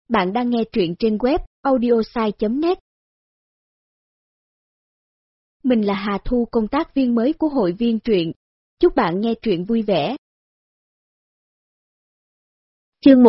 Bạn đang nghe truyện trên web audiosai.net. Mình là Hà Thu, công tác viên mới của hội viên truyện. Chúc bạn nghe truyện vui vẻ. Chương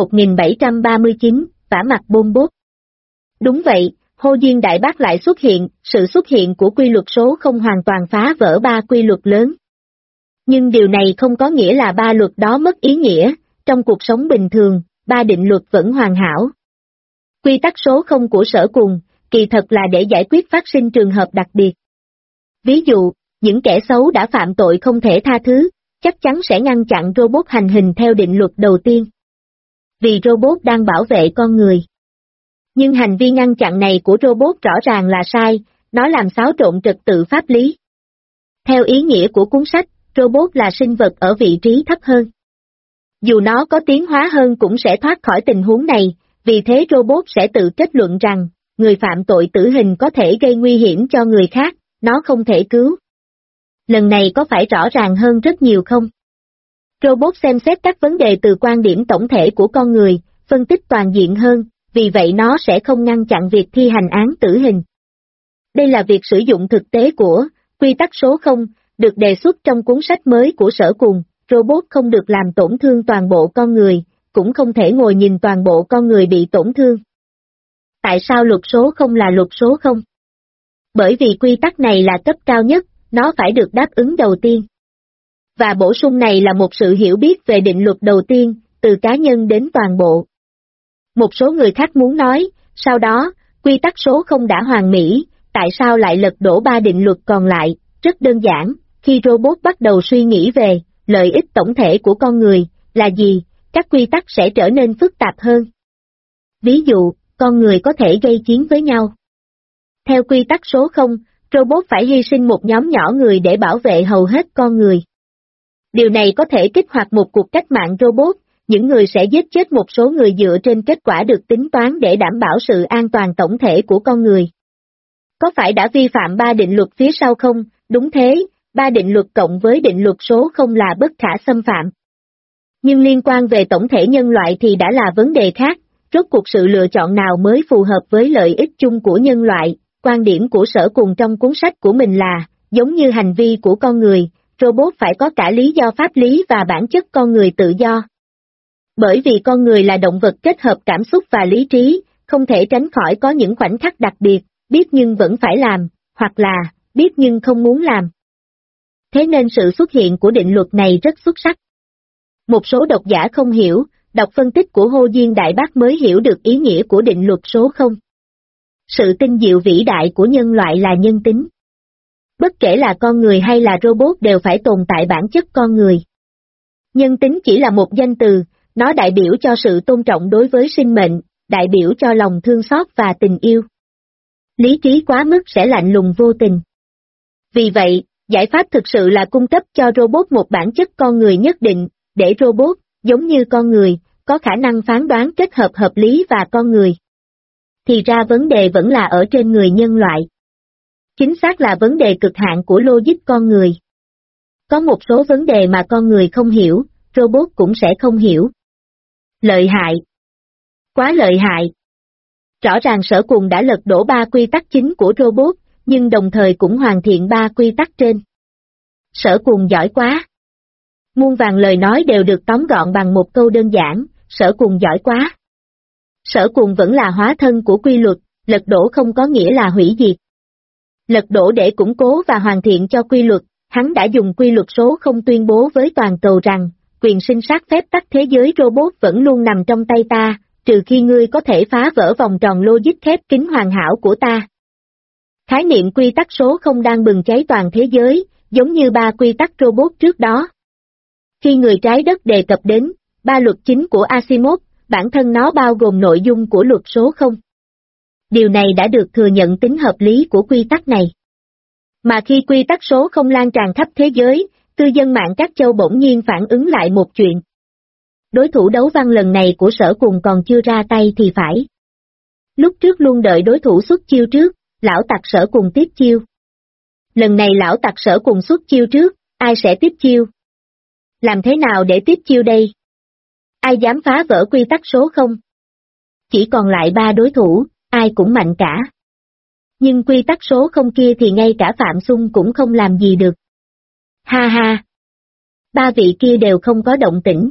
1739, vả mặt bôn bốt. Đúng vậy, Hồ Duyên Đại Bác lại xuất hiện, sự xuất hiện của quy luật số không hoàn toàn phá vỡ ba quy luật lớn. Nhưng điều này không có nghĩa là ba luật đó mất ý nghĩa, trong cuộc sống bình thường, ba định luật vẫn hoàn hảo. Quy tắc số không của Sở Cùng, kỳ thật là để giải quyết phát sinh trường hợp đặc biệt. Ví dụ, những kẻ xấu đã phạm tội không thể tha thứ, chắc chắn sẽ ngăn chặn robot hành hình theo định luật đầu tiên. Vì robot đang bảo vệ con người. Nhưng hành vi ngăn chặn này của robot rõ ràng là sai, nó làm xáo trộn trật tự pháp lý. Theo ý nghĩa của cuốn sách, robot là sinh vật ở vị trí thấp hơn. Dù nó có tiến hóa hơn cũng sẽ thoát khỏi tình huống này, vì thế robot sẽ tự kết luận rằng, người phạm tội tử hình có thể gây nguy hiểm cho người khác, nó không thể cứu. Lần này có phải rõ ràng hơn rất nhiều không? Robot xem xét các vấn đề từ quan điểm tổng thể của con người, phân tích toàn diện hơn, vì vậy nó sẽ không ngăn chặn việc thi hành án tử hình. Đây là việc sử dụng thực tế của quy tắc số 0, được đề xuất trong cuốn sách mới của Sở Cùng, robot không được làm tổn thương toàn bộ con người, cũng không thể ngồi nhìn toàn bộ con người bị tổn thương. Tại sao luật số không là luật số 0? Bởi vì quy tắc này là cấp cao nhất, nó phải được đáp ứng đầu tiên. Và bổ sung này là một sự hiểu biết về định luật đầu tiên, từ cá nhân đến toàn bộ. Một số người khác muốn nói, sau đó, quy tắc số 0 đã hoàn mỹ, tại sao lại lật đổ ba định luật còn lại? Rất đơn giản, khi robot bắt đầu suy nghĩ về lợi ích tổng thể của con người là gì, các quy tắc sẽ trở nên phức tạp hơn. Ví dụ, con người có thể gây chiến với nhau. Theo quy tắc số 0, robot phải hy sinh một nhóm nhỏ người để bảo vệ hầu hết con người. Điều này có thể kích hoạt một cuộc cách mạng robot, những người sẽ giết chết một số người dựa trên kết quả được tính toán để đảm bảo sự an toàn tổng thể của con người. Có phải đã vi phạm ba định luật phía sau không? Đúng thế, ba định luật cộng với định luật số 0 là bất khả xâm phạm. Nhưng liên quan về tổng thể nhân loại thì đã là vấn đề khác, rốt cuộc sự lựa chọn nào mới phù hợp với lợi ích chung của nhân loại. Quan điểm của Sở Cùng trong cuốn sách của mình là, giống như hành vi của con người, robot phải có cả lý do pháp lý và bản chất con người tự do. Bởi vì con người là động vật kết hợp cảm xúc và lý trí, không thể tránh khỏi có những khoảnh khắc đặc biệt, biết nhưng vẫn phải làm, hoặc là, biết nhưng không muốn làm. Thế nên sự xuất hiện của định luật này rất xuất sắc. Một số độc giả không hiểu, đọc phân tích của Hồ Duyên Đại Bác mới hiểu được ý nghĩa của định luật số 0. Sự tinh diệu vĩ đại của nhân loại là nhân tính. Bất kể là con người hay là robot đều phải tồn tại bản chất con người. Nhân tính chỉ là một danh từ, nó đại biểu cho sự tôn trọng đối với sinh mệnh, đại biểu cho lòng thương xót và tình yêu. Lý trí quá mức sẽ lạnh lùng vô tình. Vì vậy, giải pháp thực sự là cung cấp cho robot một bản chất con người nhất định, để robot, giống như con người, có khả năng phán đoán kết hợp hợp lý và con người. Thì ra vấn đề vẫn là ở trên người nhân loại. Chính xác là vấn đề cực hạn của logic con người. Có một số vấn đề mà con người không hiểu, robot cũng sẽ không hiểu. Lợi hại. Quá lợi hại. Rõ ràng Sở Cùng đã lật đổ ba quy tắc chính của robot, nhưng đồng thời cũng hoàn thiện ba quy tắc trên. Sở Cùng giỏi quá. Muôn vàn lời nói đều được tóm gọn bằng một câu đơn giản, Sở Cùng giỏi quá. Sở Cùng vẫn là hóa thân của quy luật, lật đổ không có nghĩa là hủy diệt. Lật đổ để củng cố và hoàn thiện cho quy luật, hắn đã dùng quy luật số 0 tuyên bố với toàn cầu rằng, quyền sinh sát phép tắc thế giới robot vẫn luôn nằm trong tay ta, trừ khi ngươi có thể phá vỡ vòng tròn logic khép kín hoàn hảo của ta. Khái niệm quy tắc số 0 đang bừng cháy toàn thế giới, giống như ba quy tắc robot trước đó. Khi người trái đất đề cập đến ba luật chính của Asimov, bản thân nó bao gồm nội dung của luật số 0. Điều này đã được thừa nhận tính hợp lý của quy tắc này. Mà khi quy tắc số 0 lan tràn khắp thế giới, cư dân mạng các châu bỗng nhiên phản ứng lại một chuyện. Đối thủ đấu văn lần này của Sở Cùng còn chưa ra tay thì phải. Lúc trước luôn đợi đối thủ xuất chiêu trước, lão tặc Sở Cùng tiếp chiêu. Lần này lão tặc Sở Cùng xuất chiêu trước, ai sẽ tiếp chiêu? Làm thế nào để tiếp chiêu đây? Ai dám phá vỡ quy tắc số 0? chỉ còn lại 3 đối thủ, ai cũng mạnh cả. Nhưng quy tắc số không kia thì ngay cả Phạm Xung cũng không làm gì được. Ha ha! 3 vị kia đều không có động tĩnh.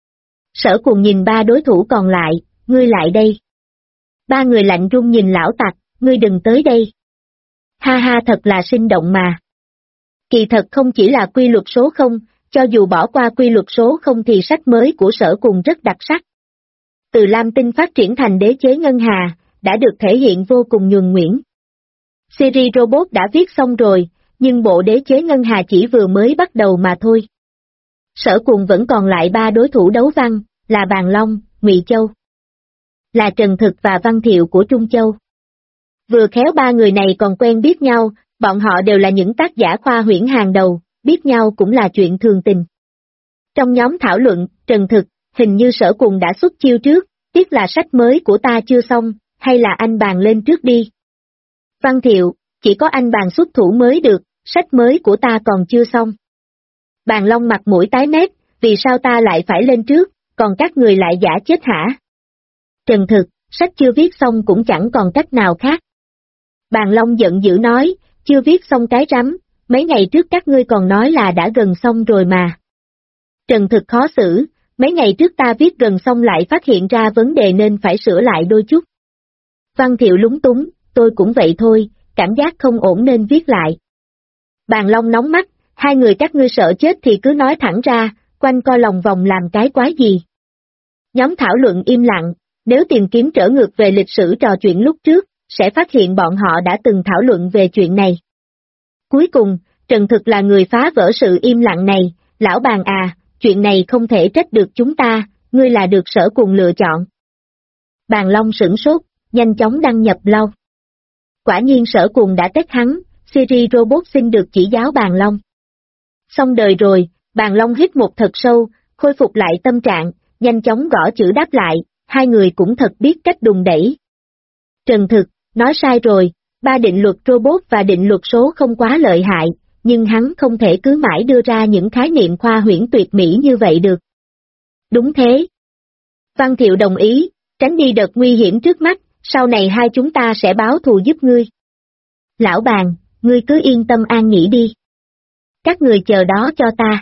Sở Cùng nhìn 3 đối thủ còn lại, ngươi lại đây. 3 người lạnh run nhìn lão tặc, ngươi đừng tới đây. Ha ha, thật là sinh động mà. Kỳ thật không chỉ là quy luật số không, cho dù bỏ qua quy luật số không thì sách mới của Sở Cùng rất đặc sắc. Từ Lam Tinh phát triển thành đế chế ngân hà, đã được thể hiện vô cùng nhuần nhuyễn. Series robot đã viết xong rồi, nhưng bộ đế chế ngân hà chỉ vừa mới bắt đầu mà thôi. Sở Cùng vẫn còn lại 3 đối thủ đấu văn, là Bàn Long, Ngụy Châu, là Trần Thực và Văn Thiệu của Trung Châu. Vừa khéo 3 người này còn quen biết nhau, bọn họ đều là những tác giả khoa huyễn hàng đầu, biết nhau cũng là chuyện thường tình. Trong nhóm thảo luận, Trần Thực, hình như Sở Cùng đã xuất chiêu trước, tiếc là sách mới của ta chưa xong, hay là anh bàn lên trước đi. Văn Thiệu, chỉ có anh bàn xuất thủ mới được, sách mới của ta còn chưa xong. Bàn Long mặt mũi tái mét, vì sao ta lại phải lên trước, còn các người lại giả chết hả? Trần Thực, sách chưa viết xong cũng chẳng còn cách nào khác. Bàn Long giận dữ nói, chưa viết xong cái rắm, mấy ngày trước các ngươi còn nói là đã gần xong rồi mà. Trần Thực khó xử, mấy ngày trước ta viết gần xong lại phát hiện ra vấn đề nên phải sửa lại đôi chút. Văn Thiệu lúng túng, tôi cũng vậy thôi, cảm giác không ổn nên viết lại. Bàn Long nóng mắt, 2 người các ngươi sợ chết thì cứ nói thẳng ra, quanh co lòng vòng làm cái quái gì. Nhóm thảo luận im lặng, nếu tìm kiếm trở ngược về lịch sử trò chuyện lúc trước, sẽ phát hiện bọn họ đã từng thảo luận về chuyện này. Cuối cùng, Trần Thực là người phá vỡ sự im lặng này, lão Bàn à, chuyện này không thể trách được chúng ta, ngươi là được Sở Cùng lựa chọn. Bàn Long sửng sốt, nhanh chóng đăng nhập lâu. Quả nhiên Sở Cùng đã test hắn, series robot xin được chỉ giáo Bàn Long. Xong đời rồi, Bàn Long hít một thật sâu, khôi phục lại tâm trạng, nhanh chóng gõ chữ đáp lại, 2 người cũng thật biết cách đùn đẩy. Trần Thực, nói sai rồi, 3 định luật robot và định luật số không quá lợi hại, nhưng hắn không thể cứ mãi đưa ra những khái niệm khoa huyễn tuyệt mỹ như vậy được. Đúng thế. Văn Thiệu đồng ý, tránh đi đợt nguy hiểm trước mắt, sau này hai chúng ta sẽ báo thù giúp ngươi. Lão Bàn, ngươi cứ yên tâm an nghỉ đi. Các người chờ đó cho ta.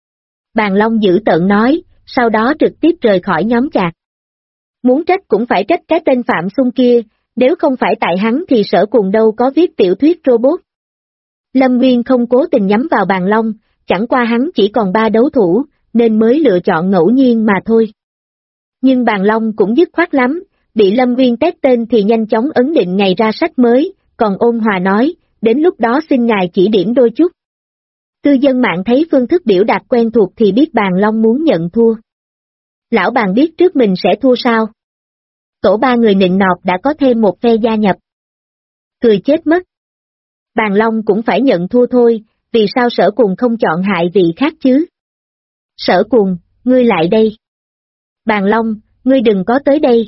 Bàn Long dữ tợn nói, sau đó trực tiếp rời khỏi nhóm chat. Muốn trách cũng phải trách cái tên Phạm Xung kia, nếu không phải tại hắn thì Sở Cùng đâu có viết tiểu thuyết robot. Lâm Nguyên không cố tình nhắm vào Bàn Long, chẳng qua hắn chỉ còn 3 đấu thủ, nên mới lựa chọn ngẫu nhiên mà thôi. Nhưng Bàn Long cũng dứt khoát lắm, bị Lâm Nguyên tét tên thì nhanh chóng ấn định ngày ra sách mới, còn ôn hòa nói, đến lúc đó xin ngài chỉ điểm đôi chút. Cư dân mạng thấy phương thức biểu đạt quen thuộc thì biết Bàn Long muốn nhận thua. Lão Bàn biết trước mình sẽ thua sao? Tổ 3 người nịnh nọt đã có thêm một phe gia nhập. Cười chết mất. Bàn Long cũng phải nhận thua thôi, vì sao Sở Cùng không chọn hại vị khác chứ? Sở Cùng, ngươi lại đây. Bàn Long, ngươi đừng có tới đây.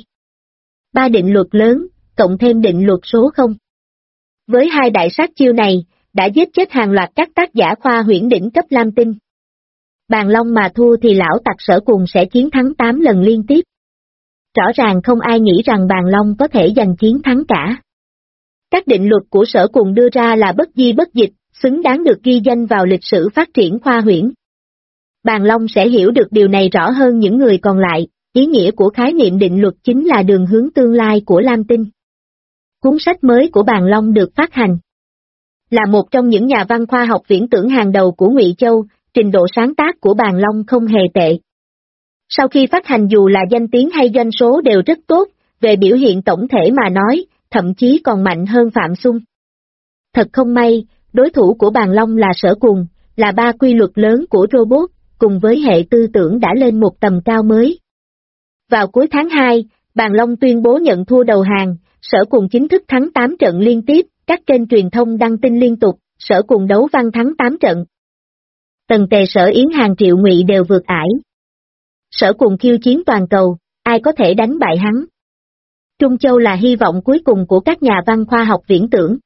3 định luật lớn, cộng thêm định luật số không. Với 2 đại sát chiêu này, đã giết chết hàng loạt các tác giả khoa huyễn đỉnh cấp Lam Tinh. Bàn Long mà thua thì lão tặc Sở Cùng sẽ chiến thắng 8 lần liên tiếp. Rõ ràng không ai nghĩ rằng Bàn Long có thể giành chiến thắng cả. Các định luật của Sở Cùng đưa ra là bất di bất dịch, xứng đáng được ghi danh vào lịch sử phát triển khoa huyễn. Bàn Long sẽ hiểu được điều này rõ hơn những người còn lại, ý nghĩa của khái niệm định luật chính là đường hướng tương lai của Lam Tinh. Cuốn sách mới của Bàn Long được phát hành. Là một trong những nhà văn khoa học viễn tưởng hàng đầu của Ngụy Châu, trình độ sáng tác của Bàn Long không hề tệ. Sau khi phát hành dù là danh tiếng hay doanh số đều rất tốt, về biểu hiện tổng thể mà nói, thậm chí còn mạnh hơn Phạm Xung. Thật không may, đối thủ của Bàn Long là Sở Cùng, là 3 quy luật lớn của robot, cùng với hệ tư tưởng đã lên một tầm cao mới. Vào cuối tháng 2, Bàn Long tuyên bố nhận thua đầu hàng, Sở Cùng chính thức thắng 8 trận liên tiếp, các kênh truyền thông đăng tin liên tục, Sở Cùng đấu văn thắng 8 trận. Tần Tề Sở Yến hàng triệu ngụy đều vượt ải. Sở Cùng khiêu chiến toàn cầu, ai có thể đánh bại hắn? Trung Châu là hy vọng cuối cùng của các nhà văn khoa học viễn tưởng.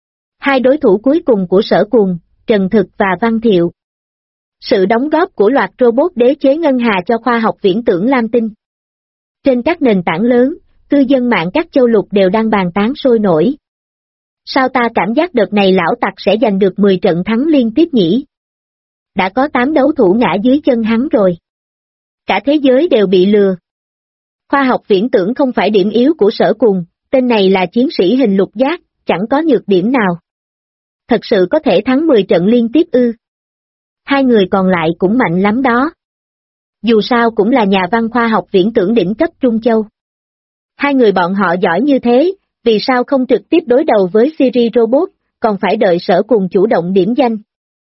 2 đối thủ cuối cùng của Sở Cùng, Trần Thực và Văn Thiệu. Sự đóng góp của loạt robot đế chế ngân hà cho khoa học viễn tưởng Lam Tinh. Trên các nền tảng lớn, cư dân mạng các châu lục đều đang bàn tán sôi nổi. Sao ta cảm giác đợt này lão tặc sẽ giành được 10 trận thắng liên tiếp nhỉ? Đã có 8 đấu thủ ngã dưới chân hắn rồi. Cả thế giới đều bị lừa. Khoa học viễn tưởng không phải điểm yếu của Sở Cùng, tên này là chiến sĩ hình lục giác, chẳng có nhược điểm nào. Thật sự có thể thắng 10 trận liên tiếp ư? Hai người còn lại cũng mạnh lắm đó. Dù sao cũng là nhà văn khoa học viễn tưởng đỉnh cấp Trung Châu. Hai người bọn họ giỏi như thế, vì sao không trực tiếp đối đầu với series robot, còn phải đợi Sở Cùng chủ động điểm danh?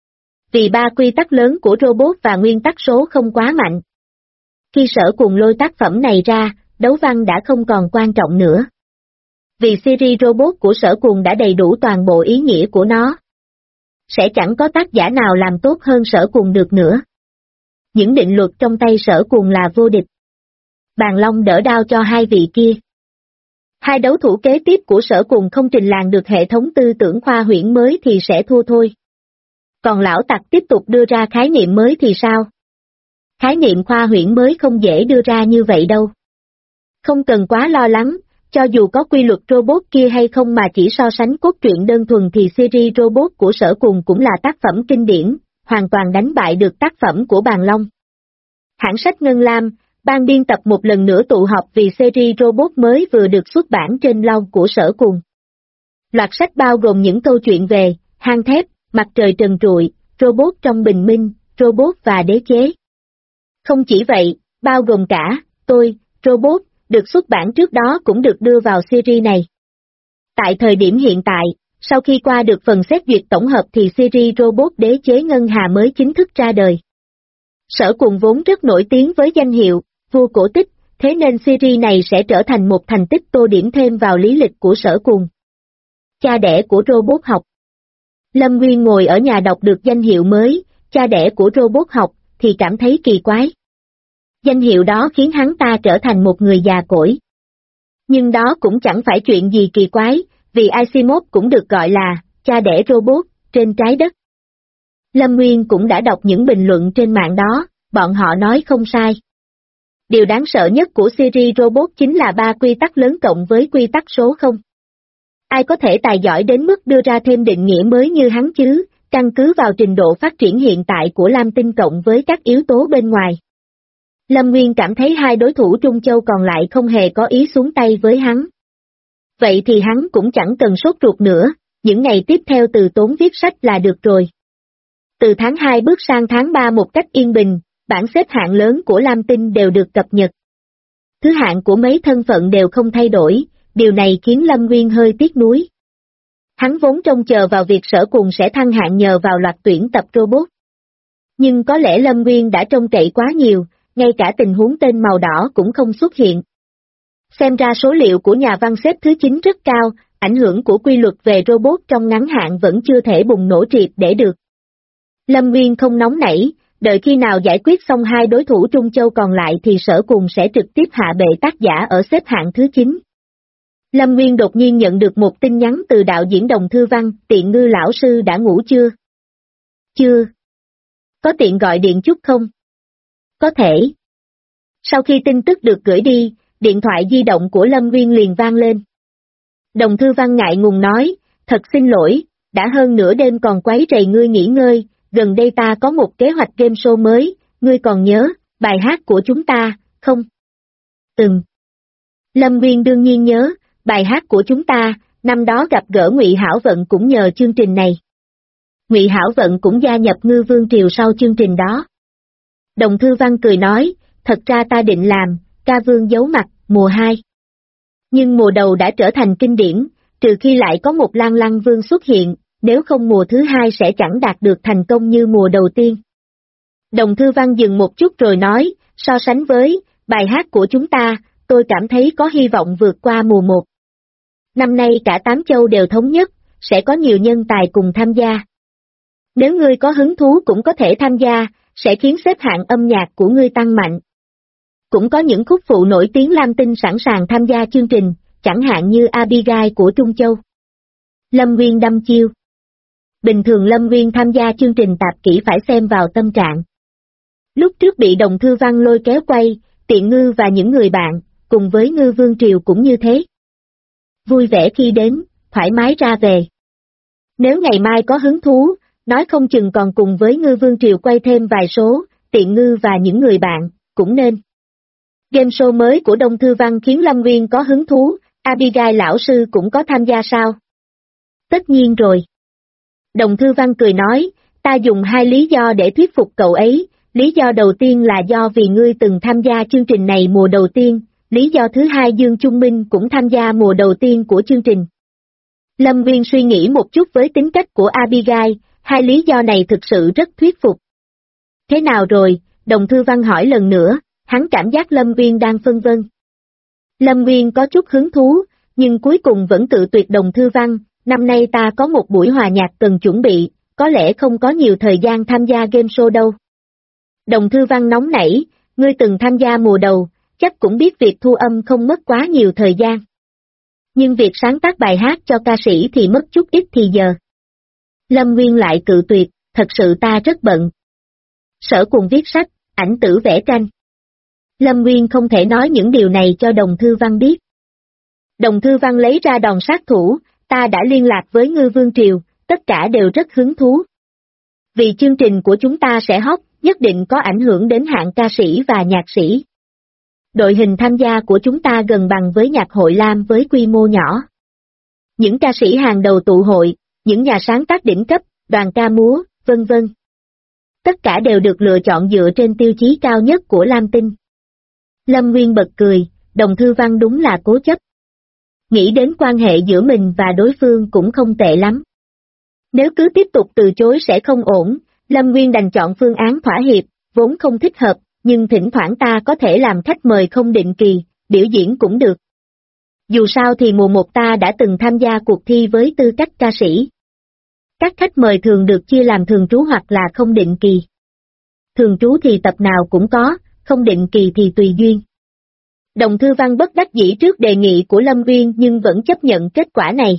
Vì 3 quy tắc lớn của robot và nguyên tắc số không quá mạnh. Khi Sở Cùng lôi tác phẩm này ra, đấu văn đã không còn quan trọng nữa. Vì series robot của Sở Cùng đã đầy đủ toàn bộ ý nghĩa của nó. Sẽ chẳng có tác giả nào làm tốt hơn Sở Cùng được nữa. Những định luật trong tay Sở Cùng là vô địch. Bàn Long đỡ đao cho hai vị kia. Hai đấu thủ kế tiếp của Sở Cùng không trình làng được hệ thống tư tưởng khoa huyễn mới thì sẽ thua thôi. Còn lão tặc tiếp tục đưa ra khái niệm mới thì sao? Khái niệm khoa huyễn mới không dễ đưa ra như vậy đâu. Không cần quá lo lắng, cho dù có quy luật robot kia hay không mà chỉ so sánh cốt truyện đơn thuần thì series robot của Sở Cùng cũng là tác phẩm kinh điển, hoàn toàn đánh bại được tác phẩm của Bàn Long. Hãng sách Ngân Lam, ban biên tập một lần nữa tụ họp vì series robot mới vừa được xuất bản trên blog của Sở Cùng. Loạt sách bao gồm những câu chuyện về hang thép, mặt trời trần trụi, robot trong bình minh, robot và đế chế. Không chỉ vậy, bao gồm cả Tôi, Robot, được xuất bản trước đó cũng được đưa vào series này. Tại thời điểm hiện tại, sau khi qua được phần xét duyệt tổng hợp thì series robot đế chế Ngân Hà mới chính thức ra đời. Sở Cùng vốn rất nổi tiếng với danh hiệu vua cổ tích, thế nên series này sẽ trở thành một thành tích tô điểm thêm vào lý lịch của Sở Cùng. Cha đẻ của robot học. Lâm Nguyên ngồi ở nhà đọc được danh hiệu mới, cha đẻ của robot học, thì cảm thấy kỳ quái. Danh hiệu đó khiến hắn ta trở thành một người già cỗi. Nhưng đó cũng chẳng phải chuyện gì kỳ quái, vì Asimov cũng được gọi là cha đẻ robot trên trái đất. Lâm Nguyên cũng đã đọc những bình luận trên mạng đó, bọn họ nói không sai. Điều đáng sợ nhất của series robot chính là 3 quy tắc lớn cộng với quy tắc số không. Ai có thể tài giỏi đến mức đưa ra thêm định nghĩa mới như hắn chứ, căn cứ vào trình độ phát triển hiện tại của Lam Tinh cộng với các yếu tố bên ngoài. Lâm Nguyên cảm thấy hai đối thủ Trung Châu còn lại không hề có ý xuống tay với hắn. Vậy thì hắn cũng chẳng cần sốt ruột nữa, những ngày tiếp theo từ tốn viết sách là được rồi. Từ tháng 2 bước sang tháng 3 một cách yên bình, bảng xếp hạng lớn của Lam Tinh đều được cập nhật. Thứ hạng của mấy thân phận đều không thay đổi, điều này khiến Lâm Nguyên hơi tiếc nuối. Hắn vốn trông chờ vào việc Sở Cùng sẽ thăng hạng nhờ vào loạt tuyển tập robot. Nhưng có lẽ Lâm Nguyên đã trông cậy quá nhiều, ngay cả tình huống tên màu đỏ cũng không xuất hiện. Xem ra số liệu của nhà văn xếp thứ 9 rất cao, ảnh hưởng của quy luật về robot trong ngắn hạn vẫn chưa thể bùng nổ triệt để được. Lâm Nguyên không nóng nảy, đợi khi nào giải quyết xong hai đối thủ Trung Châu còn lại thì Sở Cùng sẽ trực tiếp hạ bệ tác giả ở xếp hạng thứ 9. Lâm Nguyên đột nhiên nhận được một tin nhắn từ đạo diễn Đồng Thư Văn, Tiện Ngư lão sư đã ngủ chưa? Chưa. Có tiện gọi điện chút không? Có thể. Sau khi tin tức được gửi đi, điện thoại di động của Lâm Nguyên liền vang lên. Đồng Thư Văn ngại ngùng nói, thật xin lỗi, đã hơn nửa đêm còn quấy rầy ngươi nghỉ ngơi, gần đây ta có một kế hoạch game show mới, ngươi còn nhớ, bài hát của chúng ta, không? Lâm Nguyên đương nhiên nhớ, bài hát của chúng ta, năm đó gặp gỡ Ngụy Hảo Vận cũng nhờ chương trình này. Ngụy Hảo Vận cũng gia nhập Ngư Vương Triều sau chương trình đó. Đồng Thư Văn cười nói, thật ra ta định làm, ca vương giấu mặt, mùa 2. Nhưng mùa đầu đã trở thành kinh điển, trừ khi lại có một Lan Lăng Vương xuất hiện, nếu không mùa thứ 2 sẽ chẳng đạt được thành công như mùa đầu tiên. Đồng Thư Văn dừng một chút rồi nói, so sánh với bài hát của chúng ta, tôi cảm thấy có hy vọng vượt qua mùa 1. Năm nay cả 8 châu đều thống nhất, sẽ có nhiều nhân tài cùng tham gia. Nếu ngươi có hứng thú cũng có thể tham gia, sẽ khiến xếp hạng âm nhạc của ngươi tăng mạnh. Cũng có những khúc phụ nổi tiếng Lam Tinh sẵn sàng tham gia chương trình, chẳng hạn như Abigail của Trung Châu. Lâm Nguyên đâm chiêu. Bình thường Lâm Nguyên tham gia chương trình tạp kỹ phải xem vào tâm trạng. Lúc trước bị Đồng Thư Văn lôi kéo quay, Tiện Ngư và những người bạn, cùng với Ngư Vương Triều cũng như thế. Vui vẻ khi đến, thoải mái ra về. Nếu ngày mai có hứng thú, nói không chừng còn cùng với Ngư Vương Triều quay thêm vài số, Tiện Ngư và những người bạn, cũng nên. Game show mới của Đông Thư Văn khiến Lâm Nguyên có hứng thú, Abigail lão sư cũng có tham gia sao? Tất nhiên rồi. Đồng Thư Văn cười nói, ta dùng 2 lý do để thuyết phục cậu ấy, lý do đầu tiên là do vì ngươi từng tham gia chương trình này mùa đầu tiên, lý do thứ hai Dương Trung Minh cũng tham gia mùa đầu tiên của chương trình. Lâm Nguyên suy nghĩ một chút với tính cách của Abigail, 2 lý do này thực sự rất thuyết phục. Thế nào rồi? Đồng Thư Văn hỏi lần nữa, hắn cảm giác Lâm Nguyên đang phân vân. Lâm Nguyên có chút hứng thú, nhưng cuối cùng vẫn cự tuyệt Đồng Thư Văn, năm nay ta có một buổi hòa nhạc cần chuẩn bị, có lẽ không có nhiều thời gian tham gia game show đâu. Đồng Thư Văn nóng nảy, ngươi từng tham gia mùa đầu, chắc cũng biết việc thu âm không mất quá nhiều thời gian. Nhưng việc sáng tác bài hát cho ca sĩ thì mất chút ít thì giờ. Lâm Nguyên lại cự tuyệt, thật sự ta rất bận. Sở cùng viết sách, ảnh tử vẽ tranh. Lâm Nguyên không thể nói những điều này cho Đồng Thư Văn biết. Đồng Thư Văn lấy ra đòn sát thủ, ta đã liên lạc với Ngư Vương Triều, tất cả đều rất hứng thú. Vì chương trình của chúng ta sẽ hot, nhất định có ảnh hưởng đến hạng ca sĩ và nhạc sĩ. Đội hình tham gia của chúng ta gần bằng với nhạc hội Lam với quy mô nhỏ. Những ca sĩ hàng đầu tụ hội, những nhà sáng tác đỉnh cấp, đoàn ca múa, vân vân. Tất cả đều được lựa chọn dựa trên tiêu chí cao nhất của Lam Tinh. Lâm Nguyên bật cười, Đồng Thư Văn đúng là cố chấp. Nghĩ đến quan hệ giữa mình và đối phương cũng không tệ lắm. Nếu cứ tiếp tục từ chối sẽ không ổn, Lâm Nguyên đành chọn phương án thỏa hiệp, vốn không thích hợp, nhưng thỉnh thoảng ta có thể làm khách mời không định kỳ, biểu diễn cũng được. Dù sao thì mùa 1 ta đã từng tham gia cuộc thi với tư cách ca sĩ. Các khách mời thường được chia làm thường trú hoặc là không định kỳ. Thường trú thì tập nào cũng có, không định kỳ thì tùy duyên. Đồng Thư Văn bất đắc dĩ trước đề nghị của Lâm Nguyên nhưng vẫn chấp nhận kết quả này.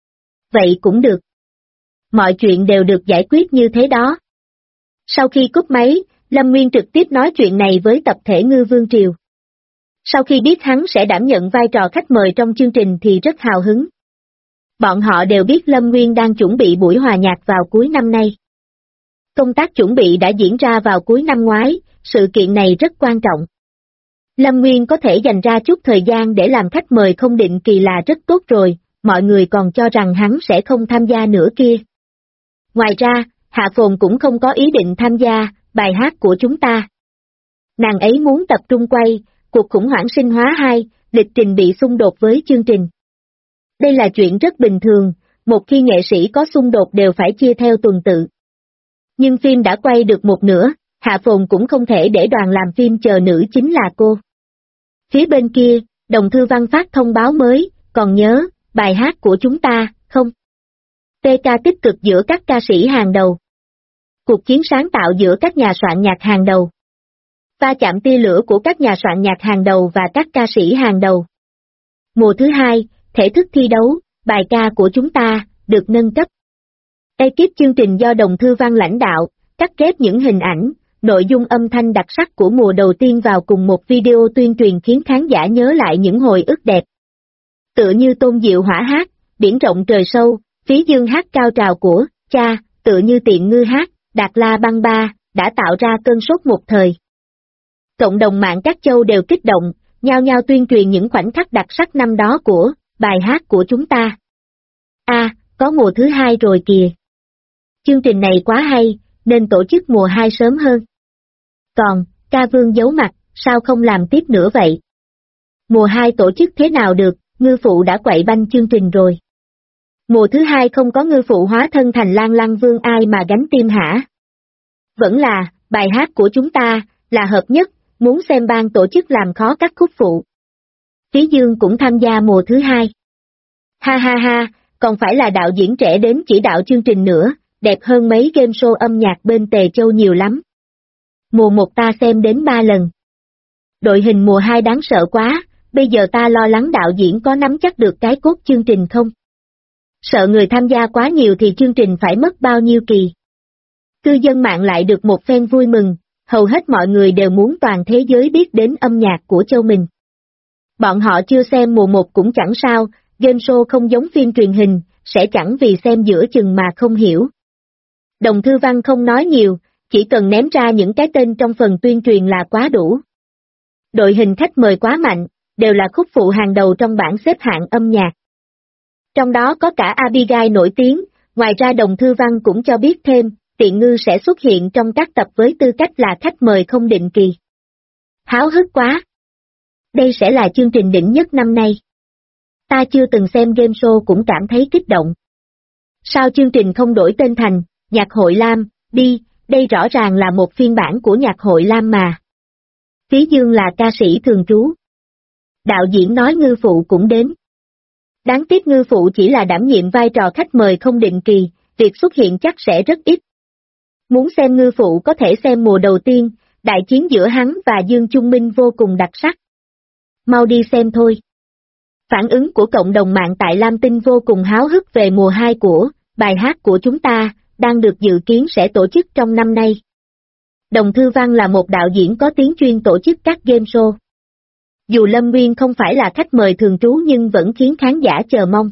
Vậy cũng được. Mọi chuyện đều được giải quyết như thế đó. Sau khi cúp máy, Lâm Nguyên trực tiếp nói chuyện này với tập thể Ngư Vương Triều. Sau khi biết hắn sẽ đảm nhận vai trò khách mời trong chương trình thì rất hào hứng. Bọn họ đều biết Lâm Nguyên đang chuẩn bị buổi hòa nhạc vào cuối năm nay. Công tác chuẩn bị đã diễn ra vào cuối năm ngoái, sự kiện này rất quan trọng. Lâm Nguyên có thể dành ra chút thời gian để làm khách mời không định kỳ là rất tốt rồi, mọi người còn cho rằng hắn sẽ không tham gia nữa kia. Ngoài ra, Hạ Phồn cũng không có ý định tham gia bài hát của chúng ta. Nàng ấy muốn tập trung quay, cuộc khủng hoảng sinh hóa 2, lịch trình bị xung đột với chương trình. Đây là chuyện rất bình thường, một khi nghệ sĩ có xung đột đều phải chia theo tuần tự. Nhưng phim đã quay được một nửa, Hạ Phồn cũng không thể để đoàn làm phim chờ nữ chính là cô. Phía bên kia, Đồng Thư Văn phát thông báo mới, còn nhớ, bài hát của chúng ta, không? TK tích cực giữa các ca sĩ hàng đầu. Cuộc chiến sáng tạo giữa các nhà soạn nhạc hàng đầu. Va chạm tia lửa của các nhà soạn nhạc hàng đầu và các ca sĩ hàng đầu. Mùa thứ 2, thể thức thi đấu, bài ca của chúng ta, được nâng cấp. Ekip chương trình do Đồng Thư Văn lãnh đạo, cắt ghép những hình ảnh, nội dung âm thanh đặc sắc của mùa đầu tiên vào cùng một video tuyên truyền khiến khán giả nhớ lại những hồi ức đẹp. Tựa như Tôn Diệu Hỏa hát, biển rộng trời sâu, Phí Dương hát cao trào của, cha, tựa như Tiện Ngư hát, Đạt La Băng Ba, đã tạo ra cơn sốt một thời. Cộng đồng mạng các châu đều kích động, nhao nhao tuyên truyền những khoảnh khắc đặc sắc năm đó của, bài hát của chúng ta. Có mùa thứ 2 rồi kìa. Chương trình này quá hay, nên tổ chức mùa 2 sớm hơn. Còn, ca vương giấu mặt, sao không làm tiếp nữa vậy? Mùa 2 tổ chức thế nào được, ngư phụ đã quậy banh chương trình rồi. Mùa thứ 2 không có ngư phụ hóa thân thành Lan Lăng Vương ai mà gánh tim hả? Vẫn là, bài hát của chúng ta, là hợp nhất, muốn xem ban tổ chức làm khó các khúc phụ. Phí Dương cũng tham gia mùa thứ 2. Ha ha ha, còn phải là đạo diễn trẻ đến chỉ đạo chương trình nữa, đẹp hơn mấy game show âm nhạc bên Tề Châu nhiều lắm. Mùa 1 ta xem đến 3 lần. Đội hình mùa 2 đáng sợ quá, bây giờ ta lo lắng đạo diễn có nắm chắc được cái cốt chương trình không? Sợ người tham gia quá nhiều thì chương trình phải mất bao nhiêu kỳ. Cư dân mạng lại được một phen vui mừng, hầu hết mọi người đều muốn toàn thế giới biết đến âm nhạc của châu mình. Bọn họ chưa xem mùa 1 cũng chẳng sao, game show không giống phim truyền hình, sẽ chẳng vì xem giữa chừng mà không hiểu. Đồng Thư Văn không nói nhiều, chỉ cần ném ra những cái tên trong phần tuyên truyền là quá đủ. Đội hình khách mời quá mạnh, đều là khúc phụ hàng đầu trong bảng xếp hạng âm nhạc. Trong đó có cả Abigail nổi tiếng, ngoài ra Đồng Thư Văn cũng cho biết thêm, Tiện Ngư sẽ xuất hiện trong các tập với tư cách là khách mời không định kỳ. Háo hức quá! Đây sẽ là chương trình đỉnh nhất năm nay. Ta chưa từng xem game show cũng cảm thấy kích động. Sao chương trình không đổi tên thành Nhạc hội Lam đi, đây rõ ràng là một phiên bản của Nhạc hội Lam mà. Phí Dương là ca sĩ thường trú. Đạo diễn nói Ngư Phụ cũng đến. Đáng tiếc Ngư Phụ chỉ là đảm nhiệm vai trò khách mời không định kỳ, việc xuất hiện chắc sẽ rất ít. Muốn xem Ngư Phụ có thể xem mùa đầu tiên, đại chiến giữa hắn và Dương Chung Minh vô cùng đặc sắc. Mau đi xem thôi. Phản ứng của cộng đồng mạng tại Lam Tinh vô cùng háo hức về mùa 2 của bài hát của chúng ta, đang được dự kiến sẽ tổ chức trong năm nay. Đồng Thư Văn là một đạo diễn có tiếng chuyên tổ chức các game show. Dù Lâm Nguyên không phải là khách mời thường trú nhưng vẫn khiến khán giả chờ mong.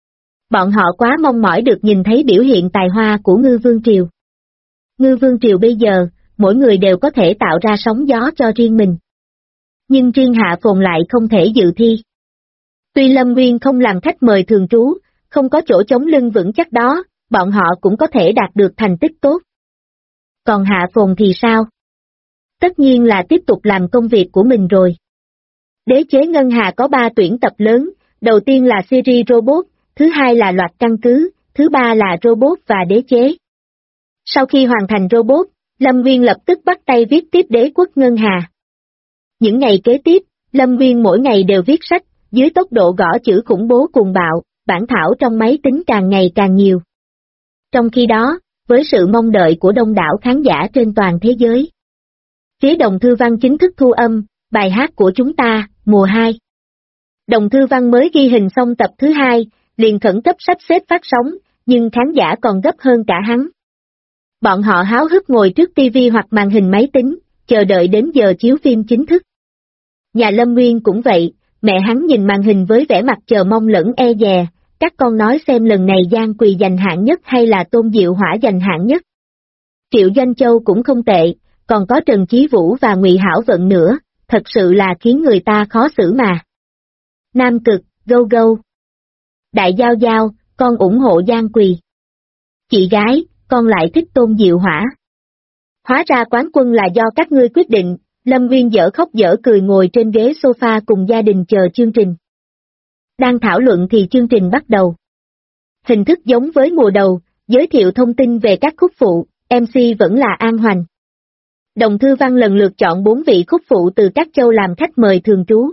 Bọn họ quá mong mỏi được nhìn thấy biểu hiện tài hoa của Ngư Vương Triều. Ngư Vương Triều bây giờ, mỗi người đều có thể tạo ra sóng gió cho riêng mình. Nhưng riêng Hạ Phồn lại không thể dự thi. Tuy Lâm Nguyên không làm khách mời thường trú, không có chỗ chống lưng vững chắc đó, bọn họ cũng có thể đạt được thành tích tốt. Còn Hạ Phồn thì sao? Tất nhiên là tiếp tục làm công việc của mình rồi. Đế chế Ngân Hà có 3 tuyển tập lớn, đầu tiên là series robot, thứ hai là loạt căn cứ, thứ ba là robot và đế chế. Sau khi hoàn thành robot, Lâm Nguyên lập tức bắt tay viết tiếp Đế quốc Ngân Hà. Những ngày kế tiếp, Lâm Nguyên mỗi ngày đều viết sách, dưới tốc độ gõ chữ khủng bố cuồng bạo, bản thảo trong máy tính càng ngày càng nhiều. Trong khi đó, với sự mong đợi của đông đảo khán giả trên toàn thế giới, phía Đồng Thư Văn chính thức thu âm bài hát của chúng ta, mùa 2. Đồng Thư Văn mới ghi hình xong tập thứ 2, liền khẩn cấp sắp xếp phát sóng, nhưng khán giả còn gấp hơn cả hắn. Bọn họ háo hức ngồi trước TV hoặc màn hình máy tính, chờ đợi đến giờ chiếu phim chính thức. Nhà Lâm Nguyên cũng vậy, mẹ hắn nhìn màn hình với vẻ mặt chờ mong lẫn e dè, các con nói xem lần này Giang Quỳ giành hạng nhất hay là Tôn Diệu Hỏa giành hạng nhất. Triệu Doanh Châu cũng không tệ, còn có Trần Chí Vũ và Ngụy Hảo Vận nữa, thật sự là khiến người ta khó xử mà. Nam Cực, go go. Đại Giao Giao, con ủng hộ Giang Quỳ. Chị gái, con lại thích Tôn Diệu Hỏa. Hóa ra quán quân là do các ngươi quyết định. Lâm Nguyên dở khóc dở cười ngồi trên ghế sofa cùng gia đình chờ chương trình. Đang thảo luận thì chương trình bắt đầu. Hình thức giống với mùa đầu, giới thiệu thông tin về các khúc phụ, MC vẫn là An Hoành. Đồng Thư Văn lần lượt chọn 4 vị khúc phụ từ các châu làm khách mời thường trú.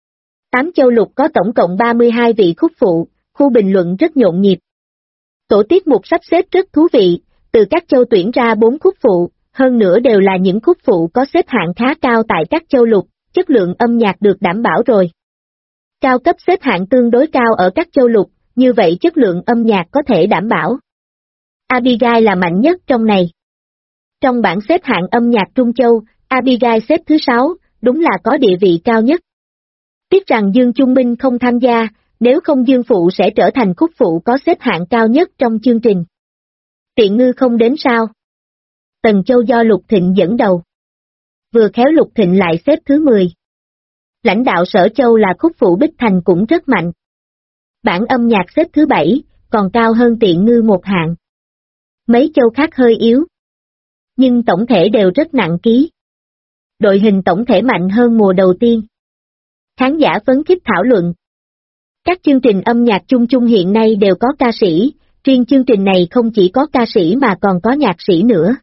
8 châu lục có tổng cộng 32 vị khúc phụ, khu bình luận rất nhộn nhịp. Tổ tiết mục sắp xếp rất thú vị, từ các châu tuyển ra 4 khúc phụ. Hơn nữa đều là những khúc phụ có xếp hạng khá cao tại các châu lục, chất lượng âm nhạc được đảm bảo rồi. Cao cấp xếp hạng tương đối cao ở các châu lục, như vậy chất lượng âm nhạc có thể đảm bảo. Abigail là mạnh nhất trong này. Trong bảng xếp hạng âm nhạc Trung Châu, Abigail xếp thứ 6, đúng là có địa vị cao nhất. Tiếc rằng Dương Chung Minh không tham gia, nếu không Dương Phụ sẽ trở thành khúc phụ có xếp hạng cao nhất trong chương trình. Tiện Ngư không đến sao? Tần Châu do Lục Thịnh dẫn đầu. Vừa khéo Lục Thịnh lại xếp thứ 10. Lãnh đạo Sở Châu là khúc phụ Bích Thành cũng rất mạnh. Bản âm nhạc xếp thứ 7, còn cao hơn Tiện Ngư một hạng. Mấy châu khác hơi yếu. Nhưng tổng thể đều rất nặng ký. Đội hình tổng thể mạnh hơn mùa đầu tiên. Khán giả phấn khích thảo luận. Các chương trình âm nhạc chung chung hiện nay đều có ca sĩ, riêng chương trình này không chỉ có ca sĩ mà còn có nhạc sĩ nữa.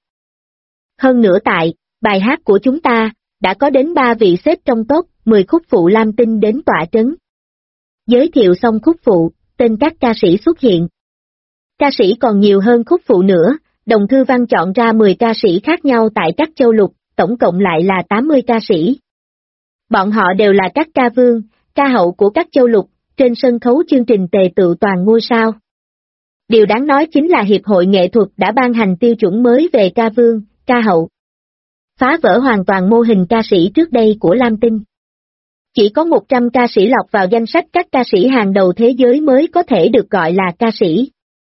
Hơn nữa tại, bài hát của chúng ta, đã có đến 3 vị xếp trong top 10 khúc phụ Lam Tinh đến tọa trấn. Giới thiệu xong khúc phụ, tên các ca sĩ xuất hiện. Ca sĩ còn nhiều hơn khúc phụ nữa, Đồng Thư Văn chọn ra 10 ca sĩ khác nhau tại các châu lục, tổng cộng lại là 80 ca sĩ. Bọn họ đều là các ca vương, ca hậu của các châu lục, trên sân khấu chương trình tề tựu toàn ngôi sao. Điều đáng nói chính là Hiệp hội Nghệ thuật đã ban hành tiêu chuẩn mới về ca vương, ca hậu. Phá vỡ hoàn toàn mô hình ca sĩ trước đây của Lam Tinh. Chỉ có 100 ca sĩ lọt vào danh sách các ca sĩ hàng đầu thế giới mới có thể được gọi là ca sĩ.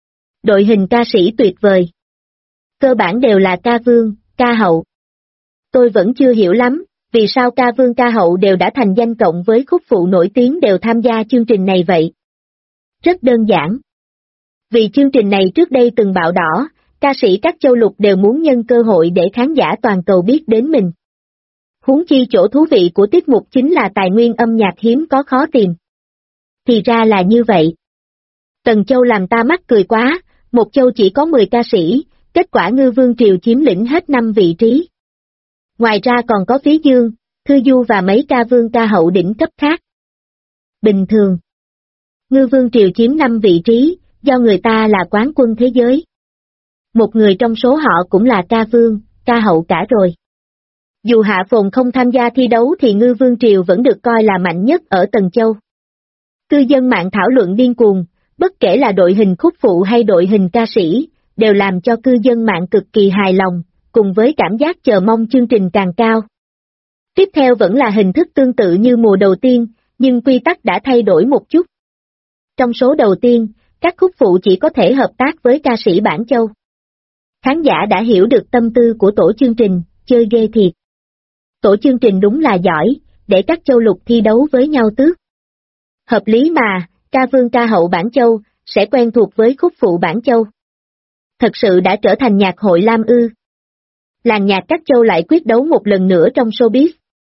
Đội hình ca sĩ tuyệt vời. Cơ bản đều là ca vương, ca hậu. Tôi vẫn chưa hiểu lắm, vì sao ca vương ca hậu đều đã thành danh cộng với khúc phụ nổi tiếng đều tham gia chương trình này vậy? Rất đơn giản. Vì chương trình này trước đây từng bạo đỏ, ca sĩ các châu lục đều muốn nhân cơ hội để khán giả toàn cầu biết đến mình. Huống chi chỗ thú vị của tiết mục chính là tài nguyên âm nhạc hiếm có khó tìm. Thì ra là như vậy. Tần Châu làm ta mắc cười quá, một châu chỉ có 10 ca sĩ, kết quả Ngư Vương Triều chiếm lĩnh hết 5 vị trí. Ngoài ra còn có Phí Dương, Thư Du và mấy ca vương ca hậu đỉnh cấp khác. Bình thường. Ngư Vương Triều chiếm 5 vị trí, do người ta là quán quân thế giới. Một người trong số họ cũng là ca vương, ca hậu cả rồi. Dù Hạ Phồn không tham gia thi đấu thì Ngư Vương Triều vẫn được coi là mạnh nhất ở Tần Châu. Cư dân mạng thảo luận điên cuồng, bất kể là đội hình khúc phụ hay đội hình ca sĩ, đều làm cho cư dân mạng cực kỳ hài lòng, cùng với cảm giác chờ mong chương trình càng cao. Tiếp theo vẫn là hình thức tương tự như mùa đầu tiên, nhưng quy tắc đã thay đổi một chút. Trong số đầu tiên, các khúc phụ chỉ có thể hợp tác với ca sĩ bản châu. Khán giả đã hiểu được tâm tư của tổ chương trình, chơi ghê thiệt. Tổ chương trình đúng là giỏi, để các châu lục thi đấu với nhau tước. Hợp lý mà, ca vương ca hậu bản châu, sẽ quen thuộc với khúc phụ bản châu. Thật sự đã trở thành nhạc hội lam ư. Làng nhạc các châu lại quyết đấu một lần nữa trong showbiz.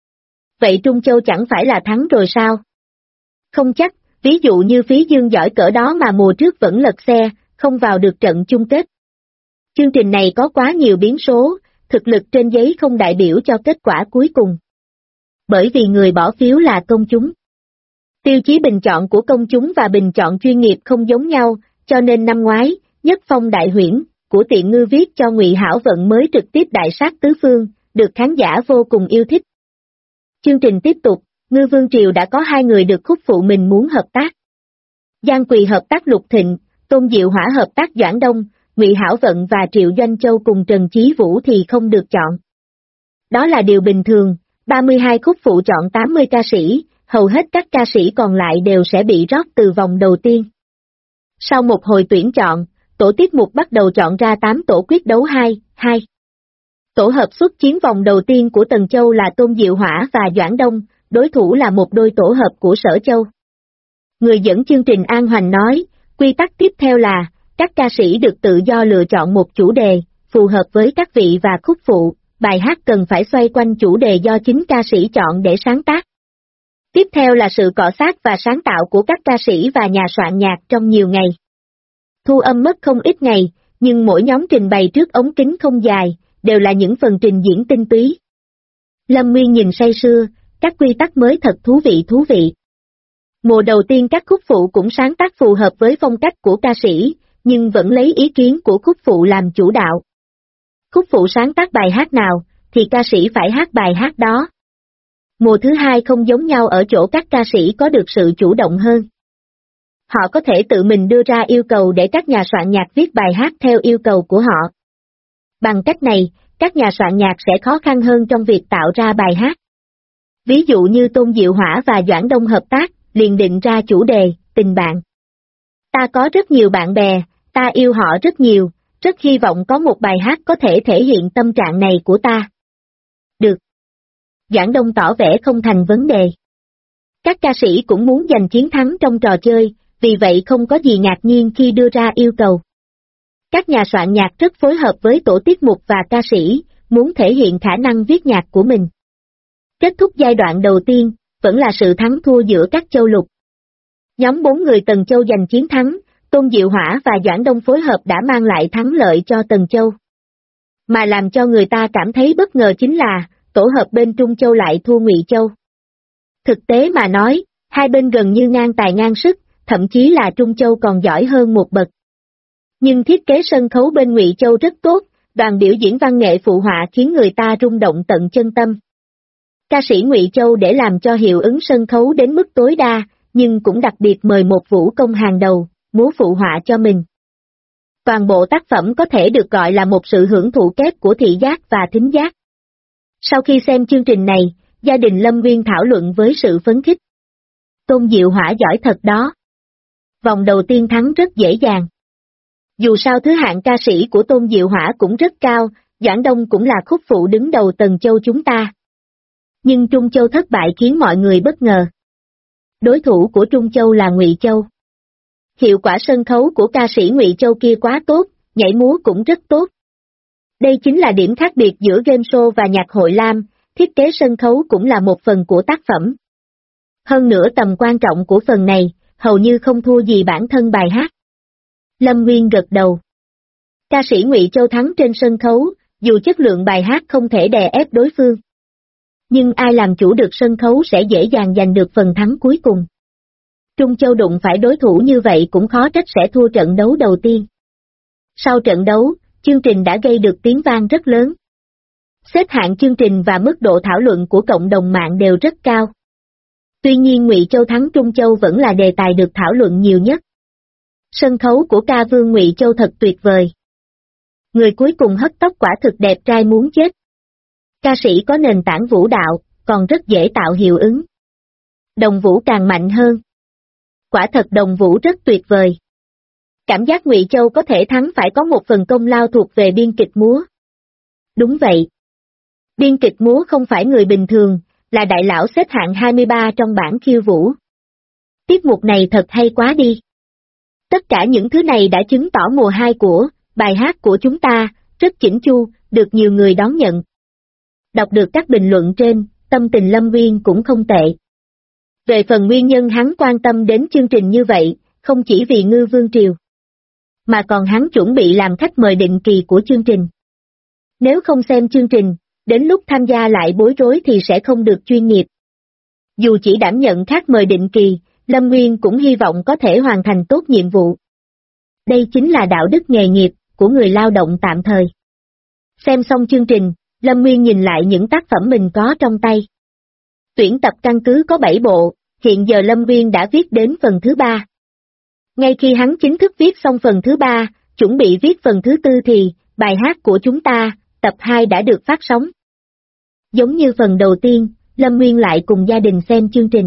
Vậy Trung Châu chẳng phải là thắng rồi sao? Không chắc, ví dụ như Phí Dương giỏi cỡ đó mà mùa trước vẫn lật xe, không vào được trận chung kết. Chương trình này có quá nhiều biến số, thực lực trên giấy không đại biểu cho kết quả cuối cùng. Bởi vì người bỏ phiếu là công chúng. Tiêu chí bình chọn của công chúng và bình chọn chuyên nghiệp không giống nhau, cho nên năm ngoái, Nhất Phong Đại Huyễn, của Tiện Ngư viết cho Ngụy Hảo Vận mới trực tiếp đại sát tứ phương, được khán giả vô cùng yêu thích. Chương trình tiếp tục, Ngư Vương Triều đã có 2 người được khúc phụ mình muốn hợp tác. Giang Quỳ hợp tác Lục Thịnh, Tôn Diệu Hỏa hợp tác Doãn Đông, Ngụy Hảo Vận và Triệu Doanh Châu cùng Trần Chí Vũ thì không được chọn. Đó là điều bình thường, 32 khúc phụ chọn 80 ca sĩ, hầu hết các ca sĩ còn lại đều sẽ bị rót từ vòng đầu tiên. Sau một hồi tuyển chọn, tổ tiết mục bắt đầu chọn ra 8 tổ quyết đấu 2-2. Tổ hợp xuất chiến vòng đầu tiên của Tần Châu là Tôn Diệu Hỏa và Doãn Đông, đối thủ là một đôi tổ hợp của Sở Châu. Người dẫn chương trình An Hoành nói, quy tắc tiếp theo là, các ca sĩ được tự do lựa chọn một chủ đề, phù hợp với các vị và khúc phụ, bài hát cần phải xoay quanh chủ đề do chính ca sĩ chọn để sáng tác. Tiếp theo là sự cọ xát và sáng tạo của các ca sĩ và nhà soạn nhạc trong nhiều ngày. Thu âm mất không ít ngày, nhưng mỗi nhóm trình bày trước ống kính không dài, đều là những phần trình diễn tinh túy. Lâm Nguyên nhìn say sưa, các quy tắc mới thật thú vị. Mùa đầu tiên các khúc phụ cũng sáng tác phù hợp với phong cách của ca sĩ, nhưng vẫn lấy ý kiến của khúc phụ làm chủ đạo. Khúc phụ sáng tác bài hát nào, thì ca sĩ phải hát bài hát đó. Mùa thứ 2 không giống nhau ở chỗ các ca sĩ có được sự chủ động hơn. Họ có thể tự mình đưa ra yêu cầu để các nhà soạn nhạc viết bài hát theo yêu cầu của họ. Bằng cách này, các nhà soạn nhạc sẽ khó khăn hơn trong việc tạo ra bài hát. Ví dụ như Tôn Diệu Hỏa và Doãn Đông hợp tác, liền định ra chủ đề, tình bạn. Ta có rất nhiều bạn bè, ta yêu họ rất nhiều, rất hy vọng có một bài hát có thể thể hiện tâm trạng này của ta. Được. Doãn Đông tỏ vẻ không thành vấn đề. Các ca sĩ cũng muốn giành chiến thắng trong trò chơi, vì vậy không có gì ngạc nhiên khi đưa ra yêu cầu. Các nhà soạn nhạc rất phối hợp với tổ tiết mục và ca sĩ, muốn thể hiện khả năng viết nhạc của mình. Kết thúc giai đoạn đầu tiên, vẫn là sự thắng thua giữa các châu lục. Nhóm 4 người Tần Châu giành chiến thắng, Tôn Diệu Hỏa và Doãn Đông phối hợp đã mang lại thắng lợi cho Tần Châu. Mà làm cho người ta cảm thấy bất ngờ chính là, tổ hợp bên Trung Châu lại thua Ngụy Châu. Thực tế mà nói, hai bên gần như ngang tài ngang sức, thậm chí là Trung Châu còn giỏi hơn một bậc. Nhưng thiết kế sân khấu bên Ngụy Châu rất tốt, đoàn biểu diễn văn nghệ phụ họa khiến người ta rung động tận chân tâm. Ca sĩ Ngụy Châu để làm cho hiệu ứng sân khấu đến mức tối đa, nhưng cũng đặc biệt mời một vũ công hàng đầu, múa phụ họa cho mình. Toàn bộ tác phẩm có thể được gọi là một sự hưởng thụ kép của thị giác và thính giác. Sau khi xem chương trình này, Gia đình Lâm Nguyên thảo luận với sự phấn khích. Tôn Diệu Hỏa giỏi thật đó. Vòng đầu tiên thắng rất dễ dàng. Dù sao thứ hạng ca sĩ của Tôn Diệu Hỏa cũng rất cao, Doãn Đông cũng là khúc phụ đứng đầu Tần Châu chúng ta. Nhưng Trung Châu thất bại khiến mọi người bất ngờ. Đối thủ của Trung Châu là Ngụy Châu. Hiệu quả sân khấu của ca sĩ Ngụy Châu kia quá tốt, nhảy múa cũng rất tốt. Đây chính là điểm khác biệt giữa game show và nhạc hội lam, thiết kế sân khấu cũng là một phần của tác phẩm. Hơn nữa tầm quan trọng của phần này, hầu như không thua gì bản thân bài hát. Lâm Nguyên gật đầu. Ca sĩ Ngụy Châu thắng trên sân khấu, dù chất lượng bài hát không thể đè ép đối phương. Nhưng ai làm chủ được sân khấu sẽ dễ dàng giành được phần thắng cuối cùng. Trung Châu đụng phải đối thủ như vậy cũng khó trách sẽ thua trận đấu đầu tiên. Sau trận đấu, chương trình đã gây được tiếng vang rất lớn. Xếp hạng chương trình và mức độ thảo luận của cộng đồng mạng đều rất cao. Tuy nhiên Ngụy Châu thắng Trung Châu vẫn là đề tài được thảo luận nhiều nhất. Sân khấu của ca vương Ngụy Châu thật tuyệt vời. Người cuối cùng hất tóc quả thực đẹp trai muốn chết. Ca sĩ có nền tảng vũ đạo, còn rất dễ tạo hiệu ứng. Đồng vũ càng mạnh hơn. Quả thật đồng vũ rất tuyệt vời. Cảm giác Ngụy Châu có thể thắng phải có một phần công lao thuộc về biên kịch múa. Đúng vậy. Biên kịch múa không phải người bình thường, là đại lão xếp hạng 23 trong bảng khiêu vũ. Tiết mục này thật hay quá đi. Tất cả những thứ này đã chứng tỏ mùa 2 của bài hát của chúng ta rất chỉnh chu, được nhiều người đón nhận. Đọc được các bình luận trên, tâm tình Lâm Nguyên cũng không tệ. Về phần nguyên nhân hắn quan tâm đến chương trình như vậy, không chỉ vì Ngư Vương Triều, mà còn hắn chuẩn bị làm khách mời định kỳ của chương trình. Nếu không xem chương trình, đến lúc tham gia lại bối rối thì sẽ không được chuyên nghiệp. Dù chỉ đảm nhận khách mời định kỳ, Lâm Nguyên cũng hy vọng có thể hoàn thành tốt nhiệm vụ. Đây chính là đạo đức nghề nghiệp của người lao động tạm thời. Xem xong chương trình, Lâm Nguyên nhìn lại những tác phẩm mình có trong tay. Tuyển tập căn cứ có 7 bộ, hiện giờ Lâm Nguyên đã viết đến phần thứ 3. Ngay khi hắn chính thức viết xong phần thứ 3, chuẩn bị viết phần thứ 4 thì, bài hát của chúng ta, tập 2 đã được phát sóng. Giống như phần đầu tiên, Lâm Nguyên lại cùng gia đình xem chương trình.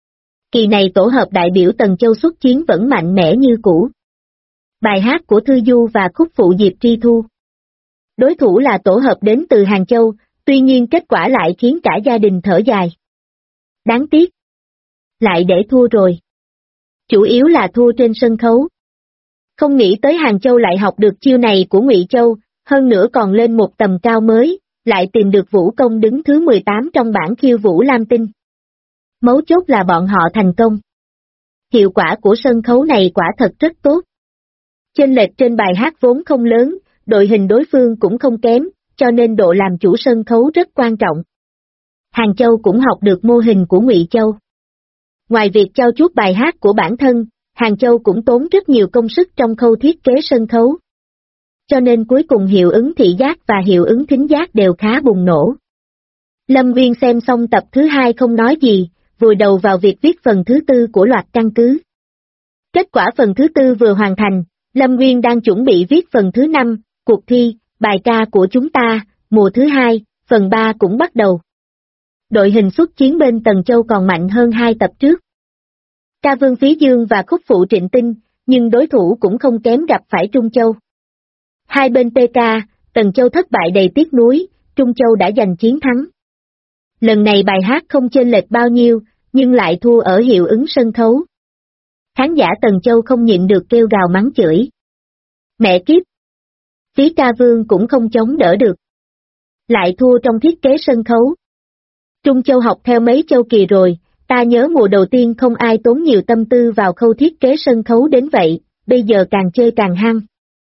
Kỳ này tổ hợp đại biểu Tần Châu xuất chiến vẫn mạnh mẽ như cũ. Bài hát của Thư Du và khúc phụ Diệp Tri Thu. Đối thủ là tổ hợp đến từ Hàng Châu, tuy nhiên kết quả lại khiến cả gia đình thở dài. Đáng tiếc. Lại để thua rồi. Chủ yếu là thua trên sân khấu. Không nghĩ tới Hàng Châu lại học được chiêu này của Ngụy Châu, hơn nữa còn lên một tầm cao mới, lại tìm được vũ công đứng thứ 18 trong bảng khiêu vũ lam tinh. Mấu chốt là bọn họ thành công. Hiệu quả của sân khấu này quả thật rất tốt. Chênh lệch trên bài hát vốn không lớn, đội hình đối phương cũng không kém, cho nên độ làm chủ sân khấu rất quan trọng. Hàng Châu cũng học được mô hình của Ngụy Châu. Ngoài việc trau chuốt bài hát của bản thân, Hàng Châu cũng tốn rất nhiều công sức trong khâu thiết kế sân khấu. Cho nên cuối cùng hiệu ứng thị giác và hiệu ứng thính giác đều khá bùng nổ. Lâm Nguyên xem xong tập thứ 2 không nói gì, vùi đầu vào việc viết phần thứ 4 của loạt căn cứ. Kết quả phần thứ 4 vừa hoàn thành, Lâm Nguyên đang chuẩn bị viết phần thứ 5, cuộc thi, bài ca của chúng ta, mùa thứ 2, phần 3 cũng bắt đầu. Đội hình xuất chiến bên Tần Châu còn mạnh hơn 2 tập trước. Ca Vương Phí Dương và khúc phụ Trịnh Tinh, nhưng đối thủ cũng không kém gặp phải Trung Châu. Hai bên PK, Tần Châu thất bại đầy tiếc nuối, Trung Châu đã giành chiến thắng. Lần này bài hát không chênh lệch bao nhiêu, nhưng lại thua ở hiệu ứng sân khấu. Khán giả Tần Châu không nhịn được kêu gào mắng chửi. Mẹ kiếp! Phí Ca Vương cũng không chống đỡ được. Lại thua trong thiết kế sân khấu. Trung Châu học theo mấy châu kỳ rồi, ta nhớ mùa đầu tiên không ai tốn nhiều tâm tư vào khâu thiết kế sân khấu đến vậy, bây giờ càng chơi càng hăng.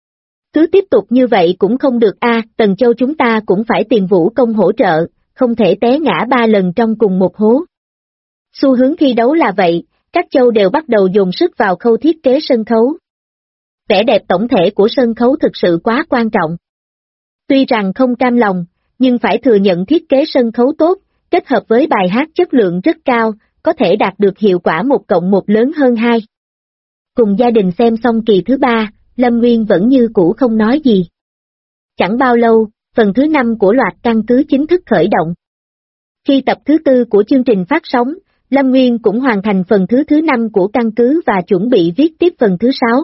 Cứ tiếp tục như vậy cũng không được Tần Châu chúng ta cũng phải tìm vũ công hỗ trợ, không thể té ngã 3 lần trong cùng một hố. Xu hướng thi đấu là vậy, các châu đều bắt đầu dồn sức vào khâu thiết kế sân khấu. Vẻ đẹp tổng thể của sân khấu thực sự quá quan trọng. Tuy rằng không cam lòng, nhưng phải thừa nhận thiết kế sân khấu tốt, kết hợp với bài hát chất lượng rất cao, có thể đạt được hiệu quả 1+1 lớn hơn 2. Cùng gia đình xem xong kỳ thứ 3, Lâm Nguyên vẫn như cũ không nói gì. Chẳng bao lâu, phần thứ 5 của loạt căn cứ chính thức khởi động. Khi tập thứ 4 của chương trình phát sóng, Lâm Nguyên cũng hoàn thành phần thứ 5 của căn cứ và chuẩn bị viết tiếp phần thứ 6.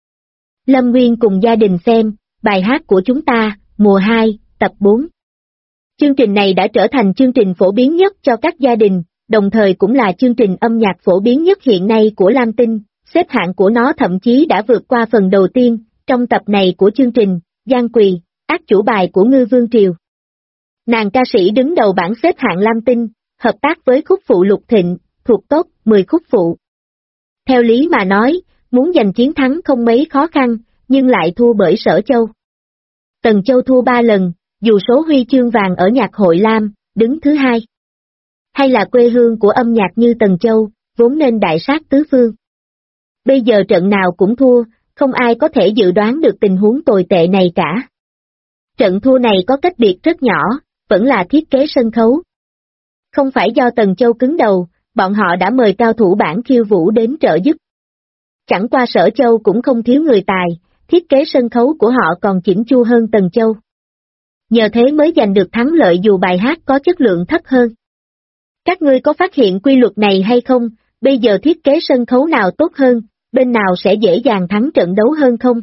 Lâm Nguyên cùng gia đình xem, bài hát của chúng ta, mùa 2, tập 4. Chương trình này đã trở thành chương trình phổ biến nhất cho các gia đình, đồng thời cũng là chương trình âm nhạc phổ biến nhất hiện nay của Lam Tinh, xếp hạng của nó thậm chí đã vượt qua phần đầu tiên, trong tập này của chương trình, Giang Quỳ, ác chủ bài của Ngư Vương Triều. Nàng ca sĩ đứng đầu bảng xếp hạng Lam Tinh, hợp tác với khúc phụ Lục Thịnh, thuộc top 10 khúc phụ. Theo lý mà nói, muốn giành chiến thắng không mấy khó khăn, nhưng lại thua bởi Sở Châu. Tần Châu thua 3 lần, dù số huy chương vàng ở nhạc hội Lam, đứng thứ 2. Hay là quê hương của âm nhạc như Tần Châu, vốn nên đại sát tứ phương. Bây giờ trận nào cũng thua, không ai có thể dự đoán được tình huống tồi tệ này cả. Trận thua này có cách biệt rất nhỏ, vẫn là thiết kế sân khấu. Không phải do Tần Châu cứng đầu, bọn họ đã mời cao thủ bản khiêu vũ đến trợ giúp. Chẳng qua Sở Châu cũng không thiếu người tài, thiết kế sân khấu của họ còn chỉnh chu hơn Tần Châu. Nhờ thế mới giành được thắng lợi dù bài hát có chất lượng thấp hơn. Các ngươi có phát hiện quy luật này hay không, bây giờ thiết kế sân khấu nào tốt hơn, bên nào sẽ dễ dàng thắng trận đấu hơn không?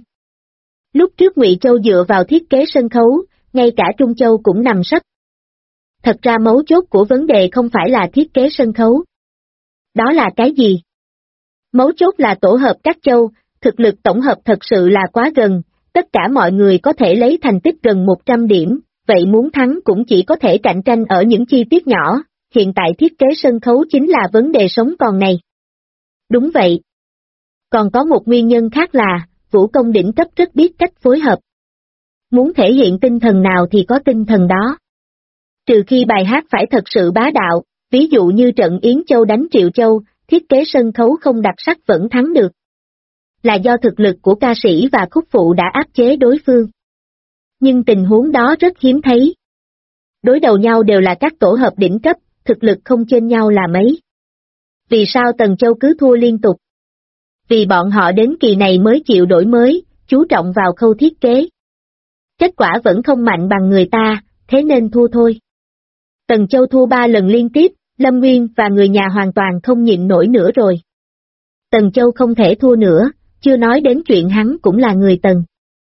Lúc trước Ngụy Châu dựa vào thiết kế sân khấu, ngay cả Trung Châu cũng nằm sấp. Thật ra mấu chốt của vấn đề không phải là thiết kế sân khấu. Đó là cái gì? Mấu chốt là tổ hợp các châu, thực lực tổng hợp thật sự là quá gần, tất cả mọi người có thể lấy thành tích gần 100 điểm, vậy muốn thắng cũng chỉ có thể cạnh tranh ở những chi tiết nhỏ, hiện tại thiết kế sân khấu chính là vấn đề sống còn này. Đúng vậy. Còn có một nguyên nhân khác là, vũ công đỉnh cấp rất biết cách phối hợp. Muốn thể hiện tinh thần nào thì có tinh thần đó. Trừ khi bài hát phải thật sự bá đạo, ví dụ như trận Yến Châu đánh Triệu Châu, thiết kế sân khấu không đặc sắc vẫn thắng được. Là do thực lực của ca sĩ và khúc phụ đã áp chế đối phương. Nhưng tình huống đó rất hiếm thấy. Đối đầu nhau đều là các tổ hợp đỉnh cấp, thực lực không chênh nhau là mấy. Vì sao Tần Châu cứ thua liên tục? Vì bọn họ đến kỳ này mới chịu đổi mới, chú trọng vào khâu thiết kế. Kết quả vẫn không mạnh bằng người ta, thế nên thua thôi. Tần Châu thua 3 lần liên tiếp, Lâm Nguyên và người nhà hoàn toàn không nhịn nổi nữa rồi. Tần Châu không thể thua nữa, chưa nói đến chuyện hắn cũng là người Tần.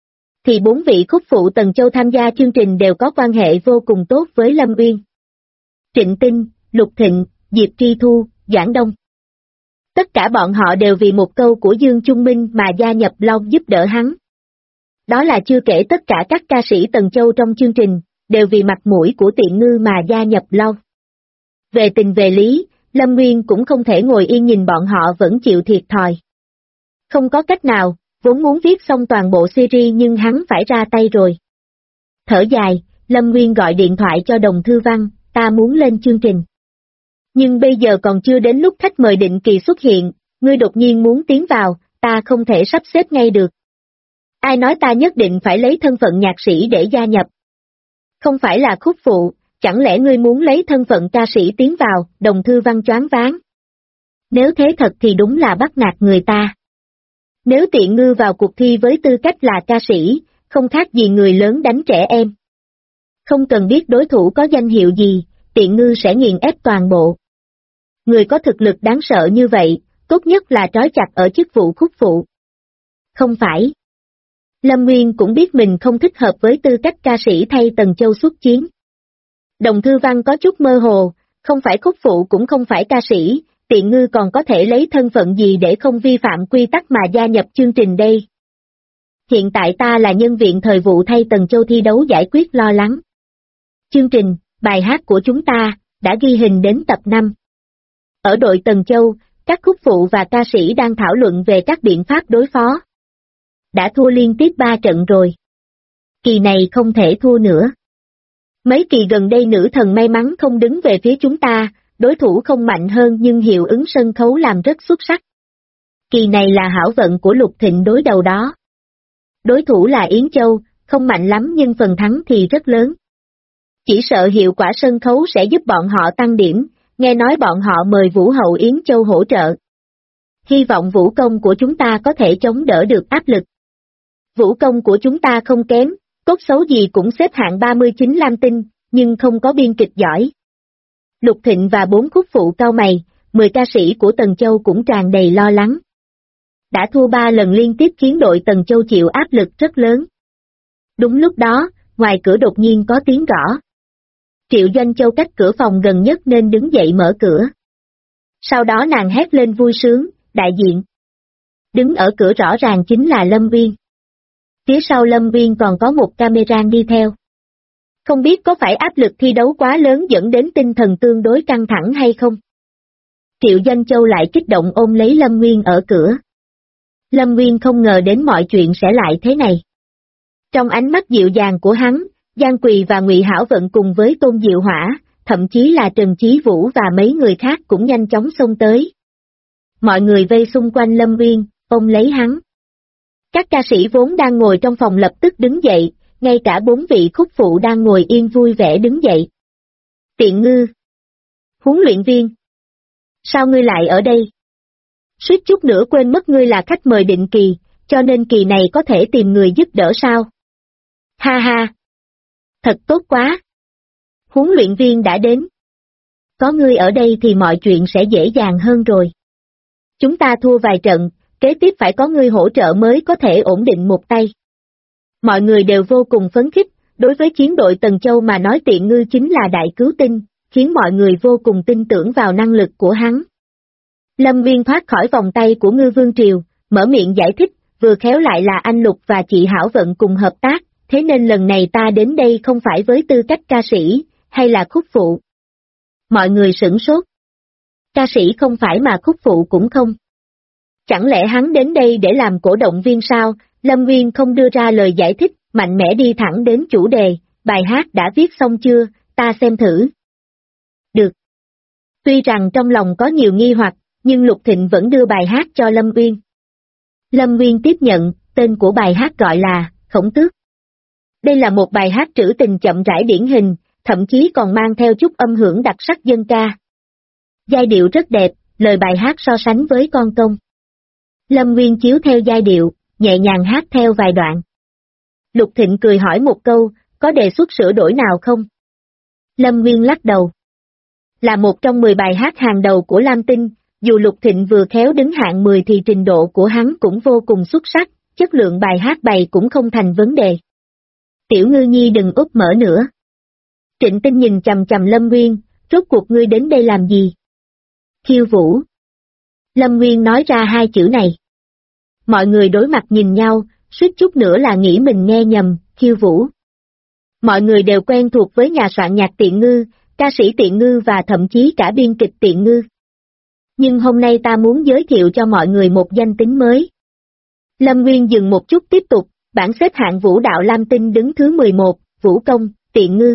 Thì 4 vị khúc phụ Tần Châu tham gia chương trình đều có quan hệ vô cùng tốt với Lâm Nguyên. Trịnh Tinh, Lục Thịnh, Diệp Tri Thu, Doãn Đông. Tất cả bọn họ đều vì một câu của Dương Trung Minh mà gia nhập Long giúp đỡ hắn. Đó là chưa kể tất cả các ca sĩ Tần Châu trong chương trình, đều vì mặt mũi của Tiện Ngư mà gia nhập Long. Về tình về lý, Lâm Nguyên cũng không thể ngồi yên nhìn bọn họ vẫn chịu thiệt thòi. Không có cách nào, vốn muốn viết xong toàn bộ series nhưng hắn phải ra tay rồi. Thở dài, Lâm Nguyên gọi điện thoại cho Đồng Thư Văn, ta muốn lên chương trình. Nhưng bây giờ còn chưa đến lúc khách mời định kỳ xuất hiện, ngươi đột nhiên muốn tiến vào, ta không thể sắp xếp ngay được. Ai nói ta nhất định phải lấy thân phận nhạc sĩ để gia nhập? Không phải là khúc phụ, chẳng lẽ ngươi muốn lấy thân phận ca sĩ tiến vào? Đồng Thư Văn choáng váng. Nếu thế thật thì đúng là bắt nạt người ta. Nếu Tiện Ngư vào cuộc thi với tư cách là ca sĩ, không khác gì người lớn đánh trẻ em. Không cần biết đối thủ có danh hiệu gì, Tiện Ngư sẽ nghiền ép toàn bộ. Người có thực lực đáng sợ như vậy, tốt nhất là trói chặt ở chức vụ khúc phụ. Không phải. Lâm Nguyên cũng biết mình không thích hợp với tư cách ca sĩ thay Tần Châu xuất chiến. Đồng Thư Văn có chút mơ hồ, không phải khúc phụ cũng không phải ca sĩ, Tiện Ngư còn có thể lấy thân phận gì để không vi phạm quy tắc mà gia nhập chương trình đây. Hiện tại ta là nhân viên thời vụ thay Tần Châu thi đấu giải quyết lo lắng. Chương trình, bài hát của chúng ta, đã ghi hình đến tập 5. Ở đội Tần Châu, các khúc phụ và ca sĩ đang thảo luận về các biện pháp đối phó. Đã thua liên tiếp 3 trận rồi. Kỳ này không thể thua nữa. Mấy kỳ gần đây nữ thần may mắn không đứng về phía chúng ta, đối thủ không mạnh hơn nhưng hiệu ứng sân khấu làm rất xuất sắc. Kỳ này là hảo vận của Lục Thịnh đối đầu đó. Đối thủ là Yến Châu, không mạnh lắm nhưng phần thắng thì rất lớn. Chỉ sợ hiệu quả sân khấu sẽ giúp bọn họ tăng điểm, nghe nói bọn họ mời Vũ hậu Yến Châu hỗ trợ. Hy vọng vũ công của chúng ta có thể chống đỡ được áp lực. Vũ công của chúng ta không kém, cốt xấu gì cũng xếp hạng 39 Lam Tinh, nhưng không có biên kịch giỏi. Lục Thịnh và 4 khúc phụ cau mày, 10 ca sĩ của Tần Châu cũng tràn đầy lo lắng. Đã thua 3 lần liên tiếp khiến đội Tần Châu chịu áp lực rất lớn. Đúng lúc đó, ngoài cửa đột nhiên có tiếng gõ. Triệu Doanh Châu cách cửa phòng gần nhất nên đứng dậy mở cửa. Sau đó nàng hét lên vui sướng, đại diện. Đứng ở cửa rõ ràng chính là Lâm Uyên. Phía sau Lâm Uyên còn có một camera đi theo. Không biết có phải áp lực thi đấu quá lớn dẫn đến tinh thần tương đối căng thẳng hay không? Triệu Doanh Châu lại kích động ôm lấy Lâm Nguyên ở cửa. Lâm Nguyên không ngờ đến mọi chuyện sẽ lại thế này. Trong ánh mắt dịu dàng của hắn, Giang Quỳ và Ngụy Hảo Vận cùng với Tôn Diệu Hỏa, thậm chí là Trần Chí Vũ và mấy người khác cũng nhanh chóng xông tới. Mọi người vây xung quanh Lâm Nguyên, ôm lấy hắn. Các ca sĩ vốn đang ngồi trong phòng lập tức đứng dậy, ngay cả 4 vị khúc phụ đang ngồi yên vui vẻ đứng dậy. Tiện ngư! Huấn luyện viên! Sao ngươi lại ở đây? Suýt chút nữa quên mất ngươi là khách mời định kỳ, cho nên kỳ này có thể tìm người giúp đỡ sao? Ha ha! Thật tốt quá! Huấn luyện viên đã đến. Có ngươi ở đây thì mọi chuyện sẽ dễ dàng hơn rồi. Chúng ta thua vài trận, kế tiếp phải có ngươi hỗ trợ mới có thể ổn định một tay. Mọi người đều vô cùng phấn khích, đối với chiến đội Tần Châu mà nói Tiện Ngư chính là đại cứu tinh, khiến mọi người vô cùng tin tưởng vào năng lực của hắn. Lâm Viên thoát khỏi vòng tay của Ngư Vương Triều, mở miệng giải thích, vừa khéo lại là anh Lục và chị Hảo Vận cùng hợp tác, thế nên lần này ta đến đây không phải với tư cách ca sĩ, hay là khúc phụ. Mọi người sửng sốt. Ca sĩ không phải mà khúc phụ cũng không. Chẳng lẽ hắn đến đây để làm cổ động viên sao? Lâm Nguyên không đưa ra lời giải thích, mạnh mẽ đi thẳng đến chủ đề, bài hát đã viết xong chưa, ta xem thử. Được. Tuy rằng trong lòng có nhiều nghi hoặc, nhưng Lục Thịnh vẫn đưa bài hát cho Lâm Nguyên. Lâm Nguyên tiếp nhận, tên của bài hát gọi là Khổng Tước. Đây là một bài hát trữ tình chậm rãi điển hình, thậm chí còn mang theo chút âm hưởng đặc sắc dân ca. Giai điệu rất đẹp, lời bài hát so sánh với Con Công. Lâm Nguyên chiếu theo giai điệu, nhẹ nhàng hát theo vài đoạn. Lục Thịnh cười hỏi một câu, có đề xuất sửa đổi nào không? Lâm Nguyên lắc đầu. Là một trong 10 bài hát hàng đầu của Lam Tinh, dù Lục Thịnh vừa khéo đứng hạng 10 thì trình độ của hắn cũng vô cùng xuất sắc, chất lượng bài hát bày cũng không thành vấn đề. Tiểu Ngư Nhi đừng úp mở nữa. Trịnh Tinh nhìn chằm chằm Lâm Nguyên, rốt cuộc ngươi đến đây làm gì? Khiêu vũ. Lâm Nguyên nói ra 2 chữ này. Mọi người đối mặt nhìn nhau, suýt chút nữa là nghĩ mình nghe nhầm, khiêu vũ. Mọi người đều quen thuộc với nhà soạn nhạc Tiện Ngư, ca sĩ Tiện Ngư và thậm chí cả biên kịch Tiện Ngư. Nhưng hôm nay ta muốn giới thiệu cho mọi người một danh tính mới. Lâm Nguyên dừng một chút tiếp tục, bảng xếp hạng vũ đạo Lam Tinh đứng thứ 11, Vũ Công, Tiện Ngư.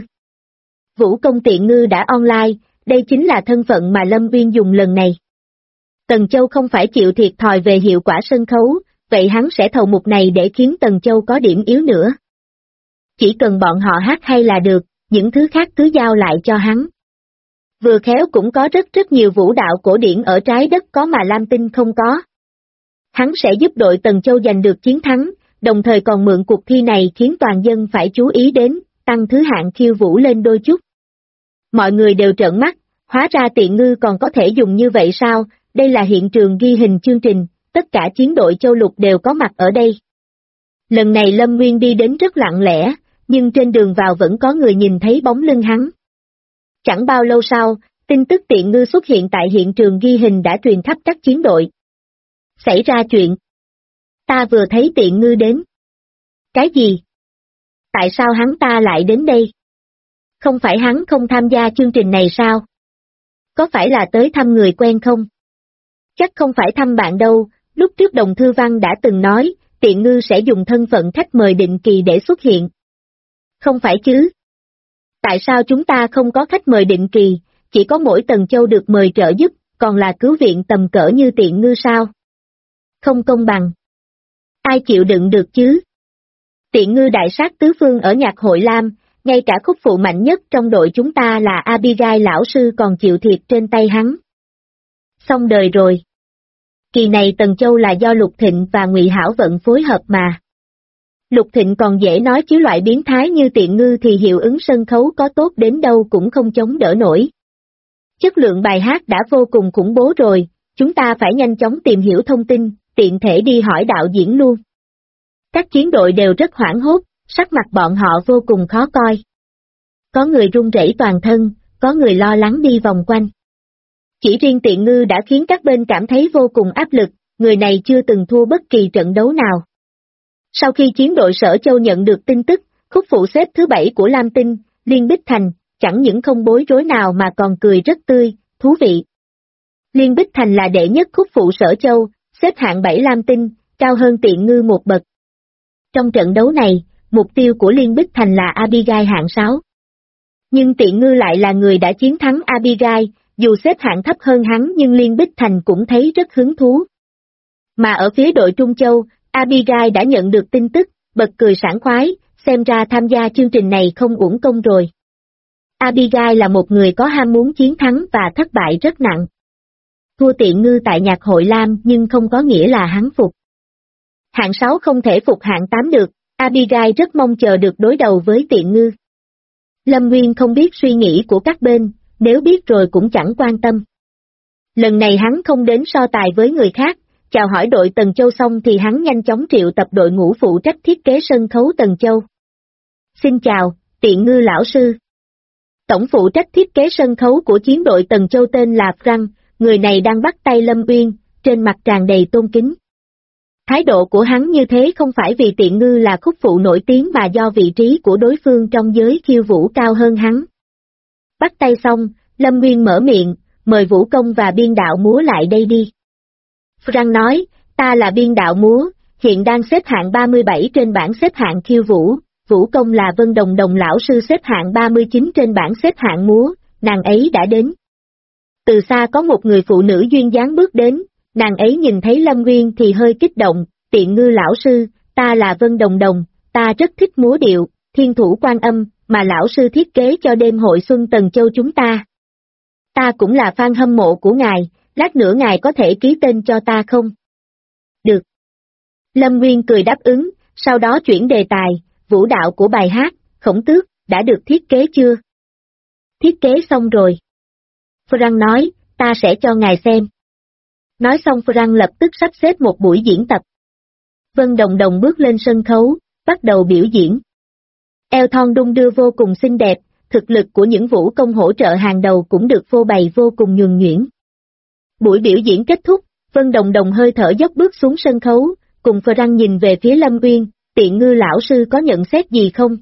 Vũ Công Tiện Ngư đã online, đây chính là thân phận mà Lâm Nguyên dùng lần này. Tần Châu không phải chịu thiệt thòi về hiệu quả sân khấu, vậy hắn sẽ thầu mục này để khiến Tần Châu có điểm yếu nữa. Chỉ cần bọn họ hát hay là được, những thứ khác cứ giao lại cho hắn. Vừa khéo cũng có rất nhiều vũ đạo cổ điển ở trái đất có mà Lam Tinh không có. Hắn sẽ giúp đội Tần Châu giành được chiến thắng, đồng thời còn mượn cuộc thi này khiến toàn dân phải chú ý đến, tăng thứ hạng khiêu vũ lên đôi chút. Mọi người đều trợn mắt, hóa ra Tiện Ngư còn có thể dùng như vậy sao? Đây là hiện trường ghi hình chương trình, tất cả chiến đội châu lục đều có mặt ở đây. Lần này Lâm Nguyên đi đến rất lặng lẽ, nhưng trên đường vào vẫn có người nhìn thấy bóng lưng hắn. Chẳng bao lâu sau, tin tức Tiện Ngư xuất hiện tại hiện trường ghi hình đã truyền khắp các chiến đội. Xảy ra chuyện. Ta vừa thấy Tiện Ngư đến. Cái gì? Tại sao hắn ta lại đến đây? Không phải hắn không tham gia chương trình này sao? Có phải là tới thăm người quen không? Chắc không phải thăm bạn đâu, lúc trước Đồng Thư Văn đã từng nói, Tiện Ngư sẽ dùng thân phận khách mời định kỳ để xuất hiện. Không phải chứ? Tại sao chúng ta không có khách mời định kỳ, chỉ có mỗi Tần Châu được mời trợ giúp, còn là cứu viện tầm cỡ như Tiện Ngư sao? Không công bằng. Ai chịu đựng được chứ? Tiện Ngư đại sát tứ phương ở nhạc hội Lam, ngay cả khúc phụ mạnh nhất trong đội chúng ta là Abigail lão sư còn chịu thiệt trên tay hắn. Xong đời rồi. Kỳ này Tần Châu là do Lục Thịnh và Ngụy Hảo Vận phối hợp mà. Lục Thịnh còn dễ nói chứ loại biến thái như Tiện Ngư thì hiệu ứng sân khấu có tốt đến đâu cũng không chống đỡ nổi. Chất lượng bài hát đã vô cùng khủng bố rồi, chúng ta phải nhanh chóng tìm hiểu thông tin, tiện thể đi hỏi đạo diễn luôn. Các chiến đội đều rất hoảng hốt, sắc mặt bọn họ vô cùng khó coi. Có người run rẩy toàn thân, có người lo lắng đi vòng quanh. Chỉ riêng Tiện Ngư đã khiến các bên cảm thấy vô cùng áp lực, người này chưa từng thua bất kỳ trận đấu nào. Sau khi chiến đội Sở Châu nhận được tin tức, khúc phụ xếp thứ 7 của Lam Tinh, Liên Bích Thành, chẳng những không bối rối nào mà còn cười rất tươi, thú vị. Liên Bích Thành là đệ nhất khúc phụ Sở Châu, xếp hạng 7 Lam Tinh, cao hơn Tiện Ngư một bậc. Trong trận đấu này, mục tiêu của Liên Bích Thành là Abigail hạng 6. Nhưng Tiện Ngư lại là người đã chiến thắng Abigail, dù xếp hạng thấp hơn hắn nhưng Liên Bích Thành cũng thấy rất hứng thú. Mà ở phía đội Trung Châu, Abigail đã nhận được tin tức, bật cười sảng khoái, xem ra tham gia chương trình này không uổng công rồi. Abigail là một người có ham muốn chiến thắng và thất bại rất nặng. Thua Tiện Ngư tại nhạc hội Lam nhưng không có nghĩa là hắn phục. Hạng 6 không thể phục hạng 8 được, Abigail rất mong chờ được đối đầu với Tiện Ngư. Lâm Nguyên không biết suy nghĩ của các bên, nếu biết rồi cũng chẳng quan tâm. Lần này hắn không đến so tài với người khác, chào hỏi đội Tần Châu xong thì hắn nhanh chóng triệu tập đội ngũ phụ trách thiết kế sân khấu Tần Châu. Xin chào, Tiện Ngư lão sư. Tổng phụ trách thiết kế sân khấu của chiến đội Tần Châu tên là Frank, người này đang bắt tay Lâm Uyên, trên mặt tràn đầy tôn kính. Thái độ của hắn như thế không phải vì Tiện Ngư là khúc phụ nổi tiếng mà do vị trí của đối phương trong giới khiêu vũ cao hơn hắn. Bắt tay xong, Lâm Uyên mở miệng, mời vũ công và biên đạo múa lại đây đi. Frank nói, ta là biên đạo múa, hiện đang xếp hạng 37 trên bảng xếp hạng khiêu vũ, vũ công là Vân Đồng Đồng lão sư xếp hạng 39 trên bảng xếp hạng múa, nàng ấy đã đến. Từ xa có một người phụ nữ duyên dáng bước đến, nàng ấy nhìn thấy Lâm Nguyên thì hơi kích động, Tiện Ngư lão sư, ta là Vân Đồng Đồng, ta rất thích múa điệu, thiên thủ quan âm, mà lão sư thiết kế cho đêm hội xuân Tần Châu chúng ta. Ta cũng là fan hâm mộ của ngài, lát nữa ngài có thể ký tên cho ta không? Được. Lâm Nguyên cười đáp ứng, sau đó chuyển đề tài, vũ đạo của bài hát, Khổng Tước, đã được thiết kế chưa? Thiết kế xong rồi. Frank nói, ta sẽ cho ngài xem. Nói xong Frank lập tức sắp xếp một buổi diễn tập. Vân Đồng Đồng bước lên sân khấu, bắt đầu biểu diễn. Eo thon đung đưa vô cùng xinh đẹp, thực lực của những vũ công hỗ trợ hàng đầu cũng được phô bày vô cùng nhuần nhuyễn. Buổi biểu diễn kết thúc, Vân Đồng Đồng hơi thở dốc bước xuống sân khấu, cùng Frank nhìn về phía Lâm Uyên, Tiện Ngư lão sư có nhận xét gì không?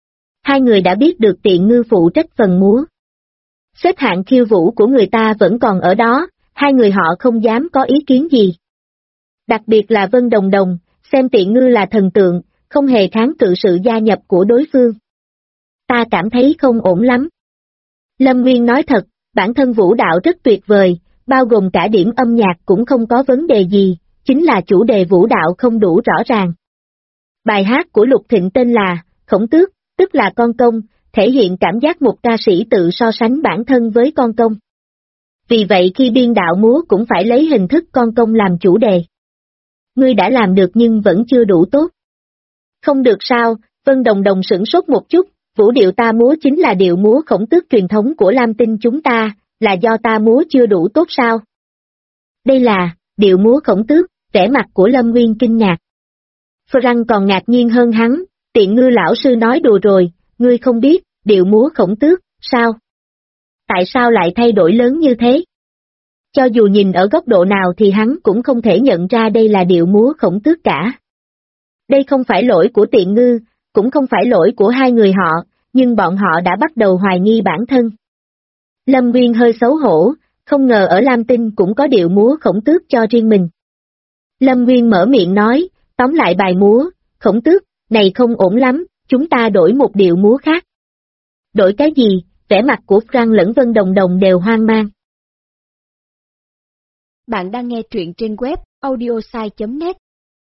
Hai người đã biết được Tiện Ngư phụ trách phần múa. Xếp hạng khiêu vũ của người ta vẫn còn ở đó, hai người họ không dám có ý kiến gì. Đặc biệt là Vân Đồng Đồng, xem Tiện Ngư là thần tượng, không hề kháng cự sự gia nhập của đối phương. Ta cảm thấy không ổn lắm. Lâm Nguyên nói thật, bản thân vũ đạo rất tuyệt vời, bao gồm cả điểm âm nhạc cũng không có vấn đề gì, chính là chủ đề vũ đạo không đủ rõ ràng. Bài hát của Lục Thịnh tên là Khổng Tước, tức là con công, thể hiện cảm giác một ca sĩ tự so sánh bản thân với con công. Vì vậy khi biên đạo múa cũng phải lấy hình thức con công làm chủ đề. Ngươi đã làm được nhưng vẫn chưa đủ tốt. Không được sao, Vân Đồng Đồng sửng sốt một chút, vũ điệu ta múa chính là điệu múa Khổng Tước truyền thống của Lam Tinh chúng ta, là do ta múa chưa đủ tốt sao? Đây là, điệu múa Khổng Tước, vẻ mặt của Lâm Nguyên kinh ngạc. Frank còn ngạc nhiên hơn hắn, Tiện Ngư lão sư nói đùa rồi, ngươi không biết, điệu múa Khổng Tước, sao? Tại sao lại thay đổi lớn như thế? Cho dù nhìn ở góc độ nào thì hắn cũng không thể nhận ra đây là điệu múa Khổng Tước cả. Đây không phải lỗi của Tiện Ngư, cũng không phải lỗi của hai người họ, nhưng bọn họ đã bắt đầu hoài nghi bản thân. Lâm Nguyên hơi xấu hổ, không ngờ ở Lam Tinh cũng có điệu múa Khổng Tước cho riêng mình. Lâm Nguyên mở miệng nói, tóm lại bài múa, Khổng Tước, này không ổn lắm, chúng ta đổi một điệu múa khác. Đổi cái gì? Vẻ mặt của Frank lẫn Vân Đồng Đồng đều hoang mang. Bạn đang nghe truyện trên web audiosai.net.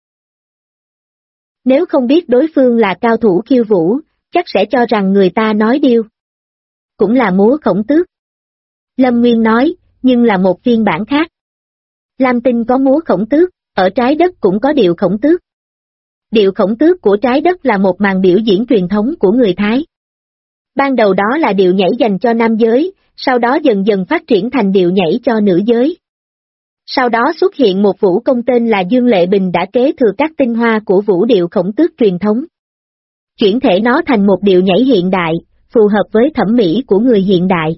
Nếu không biết đối phương là cao thủ khiêu vũ, chắc sẽ cho rằng người ta nói điêu. Cũng là múa Khổng Tước. Lâm Nguyên nói, nhưng là một phiên bản khác. Lam Tinh có múa Khổng Tước, ở trái đất cũng có điệu Khổng Tước. Điệu Khổng Tước của trái đất là một màn biểu diễn truyền thống của người Thái. Ban đầu đó là điệu nhảy dành cho nam giới, sau đó dần dần phát triển thành điệu nhảy cho nữ giới. Sau đó xuất hiện một vũ công tên là Dương Lệ Bình đã kế thừa các tinh hoa của vũ điệu Khổng Tước truyền thống. Chuyển thể nó thành một điệu nhảy hiện đại, phù hợp với thẩm mỹ của người hiện đại.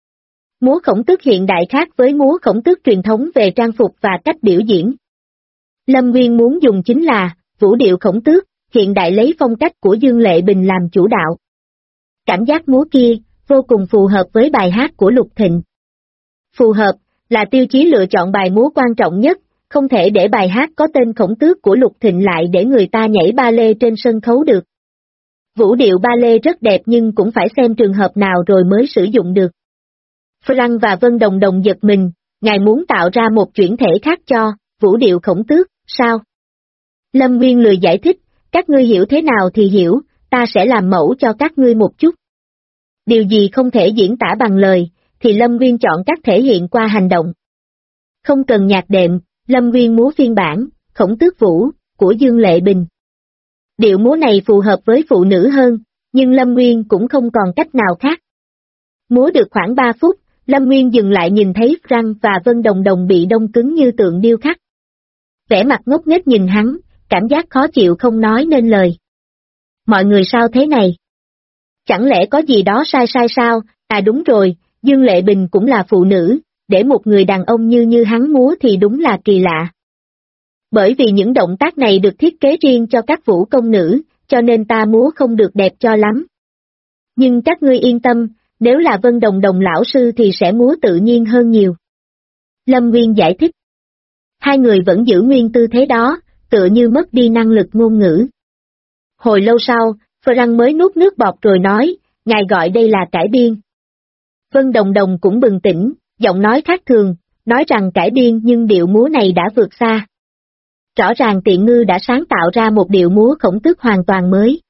Múa Khổng Tước hiện đại khác với múa Khổng Tước truyền thống về trang phục và cách biểu diễn. Lâm Nguyên muốn dùng chính là vũ điệu Khổng Tước, hiện đại lấy phong cách của Dương Lệ Bình làm chủ đạo. Cảm giác múa kia, vô cùng phù hợp với bài hát của Lục Thịnh. Phù hợp, là tiêu chí lựa chọn bài múa quan trọng nhất, không thể để bài hát có tên Khổng Tước của Lục Thịnh lại để người ta nhảy ba lê trên sân khấu được. Vũ điệu ba lê rất đẹp nhưng cũng phải xem trường hợp nào rồi mới sử dụng được. Frank và Vân Đồng Đồng giật mình, ngài muốn tạo ra một chuyển thể khác cho vũ điệu Khổng Tước, sao? Lâm Nguyên lười giải thích, các ngươi hiểu thế nào thì hiểu, ta sẽ làm mẫu cho các ngươi một chút. Điều gì không thể diễn tả bằng lời, thì Lâm Nguyên chọn cách thể hiện qua hành động. Không cần nhạc đệm, Lâm Nguyên múa phiên bản, Khổng Tước Vũ, của Dương Lệ Bình. Điệu múa này phù hợp với phụ nữ hơn, nhưng Lâm Nguyên cũng không còn cách nào khác. Múa được khoảng 3 phút, Lâm Nguyên dừng lại nhìn thấy Frank và Vân Đồng Đồng bị đông cứng như tượng điêu khắc. Vẻ mặt ngốc nghếch nhìn hắn, cảm giác khó chịu không nói nên lời. Mọi người sao thế này? Chẳng lẽ có gì đó sai sao? À đúng rồi, Dương Lệ Bình cũng là phụ nữ, để một người đàn ông như hắn múa thì đúng là kỳ lạ. Bởi vì những động tác này được thiết kế riêng cho các vũ công nữ, cho nên ta múa không được đẹp cho lắm. Nhưng các ngươi yên tâm, nếu là Vân Đồng Đồng lão sư thì sẽ múa tự nhiên hơn nhiều. Lâm Nguyên giải thích. Hai người vẫn giữ nguyên tư thế đó, tựa như mất đi năng lực ngôn ngữ. Hồi lâu sau, Frank mới nuốt nước bọt rồi nói, ngài gọi đây là cải biên. Vân Đồng Đồng cũng bừng tỉnh, giọng nói khác thường, nói rằng cải biên nhưng điệu múa này đã vượt xa. Rõ ràng Tiện Ngư đã sáng tạo ra một điệu múa Khổng Tước hoàn toàn mới.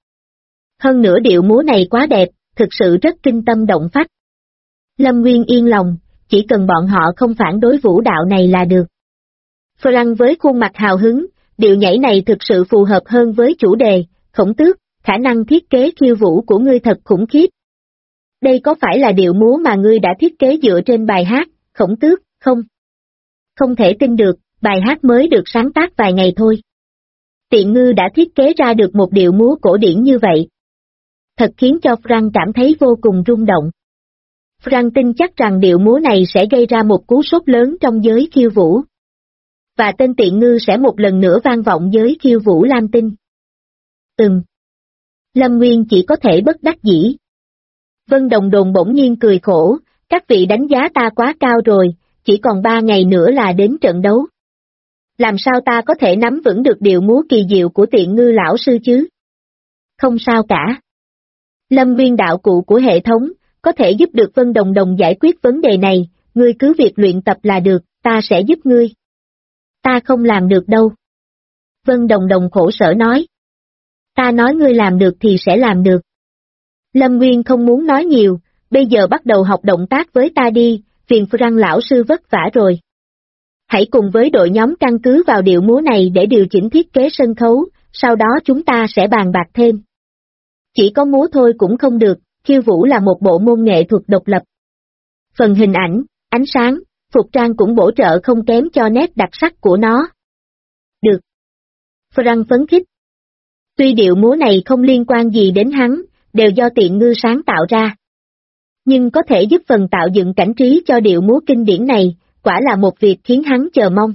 Hơn nữa điệu múa này quá đẹp, thực sự rất kinh tâm động phách. Lâm Nguyên yên lòng, chỉ cần bọn họ không phản đối vũ đạo này là được. Frank với khuôn mặt hào hứng, điệu nhảy này thực sự phù hợp hơn với chủ đề, Khổng Tước, khả năng thiết kế khiêu vũ của ngươi thật khủng khiếp. Đây có phải là điệu múa mà ngươi đã thiết kế dựa trên bài hát, Khổng Tước, không? Không thể tin được, bài hát mới được sáng tác vài ngày thôi. Tiện Ngư đã thiết kế ra được một điệu múa cổ điển như vậy. Thật khiến cho Frank cảm thấy vô cùng rung động. Frank tin chắc rằng điệu múa này sẽ gây ra một cú sốt lớn trong giới khiêu vũ. Và tên Tiện Ngư sẽ một lần nữa vang vọng giới khiêu vũ lam tinh. Lâm Nguyên chỉ có thể bất đắc dĩ. Vân Đồng Đồng bỗng nhiên cười khổ, các vị đánh giá ta quá cao rồi, chỉ còn 3 ngày nữa là đến trận đấu. Làm sao ta có thể nắm vững được điệu múa kỳ diệu của Tiện Ngư lão sư chứ? Không sao cả. Lâm Nguyên đạo cụ của hệ thống, có thể giúp được Vân Đồng Đồng giải quyết vấn đề này, ngươi cứ việc luyện tập là được, ta sẽ giúp ngươi. Ta không làm được đâu. Vân Đồng Đồng khổ sở nói. Ta nói ngươi làm được thì sẽ làm được. Lâm Nguyên không muốn nói nhiều, bây giờ bắt đầu học động tác với ta đi, phiền Frank lão sư vất vả rồi. Hãy cùng với đội nhóm căn cứ vào điệu múa này để điều chỉnh thiết kế sân khấu, sau đó chúng ta sẽ bàn bạc thêm. Chỉ có múa thôi cũng không được, khiêu vũ là một bộ môn nghệ thuật độc lập. Phần hình ảnh, ánh sáng, phục trang cũng bổ trợ không kém cho nét đặc sắc của nó. Được. Frank phấn khích. Tuy điệu múa này không liên quan gì đến hắn, đều do Tiện Ngư sáng tạo ra. Nhưng có thể giúp phần tạo dựng cảnh trí cho điệu múa kinh điển này, quả là một việc khiến hắn chờ mong.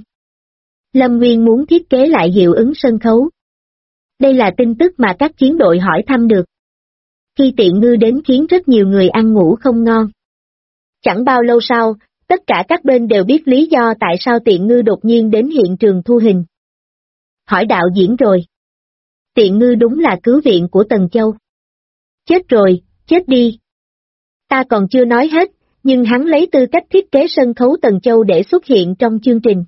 Lâm Nguyên muốn thiết kế lại hiệu ứng sân khấu. Đây là tin tức mà các chiến đội hỏi thăm được. Khi Tiện Ngư đến khiến rất nhiều người ăn ngủ không ngon. Chẳng bao lâu sau, tất cả các bên đều biết lý do tại sao Tiện Ngư đột nhiên đến hiện trường thu hình. Hỏi đạo diễn rồi. Tiện Ngư đúng là cứu viện của Tần Châu. Chết rồi, chết đi. Ta còn chưa nói hết, nhưng hắn lấy tư cách thiết kế sân khấu Tần Châu để xuất hiện trong chương trình.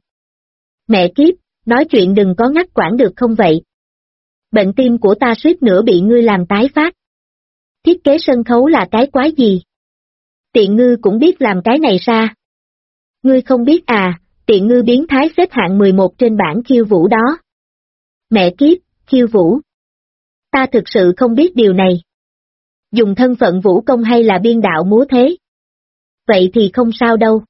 Mẹ kiếp, nói chuyện đừng có ngắt quãng được không vậy? Bệnh tim của ta suýt nữa bị ngươi làm tái phát. Thiết kế sân khấu là cái quái gì? Tiện Ngư cũng biết làm cái này ra. Ngươi không biết à, Tiện Ngư biến thái xếp hạng 11 trên bảng khiêu vũ đó. Mẹ kiếp, khiêu vũ. Ta thực sự không biết điều này. Dùng thân phận vũ công hay là biên đạo múa thế? Vậy thì không sao đâu.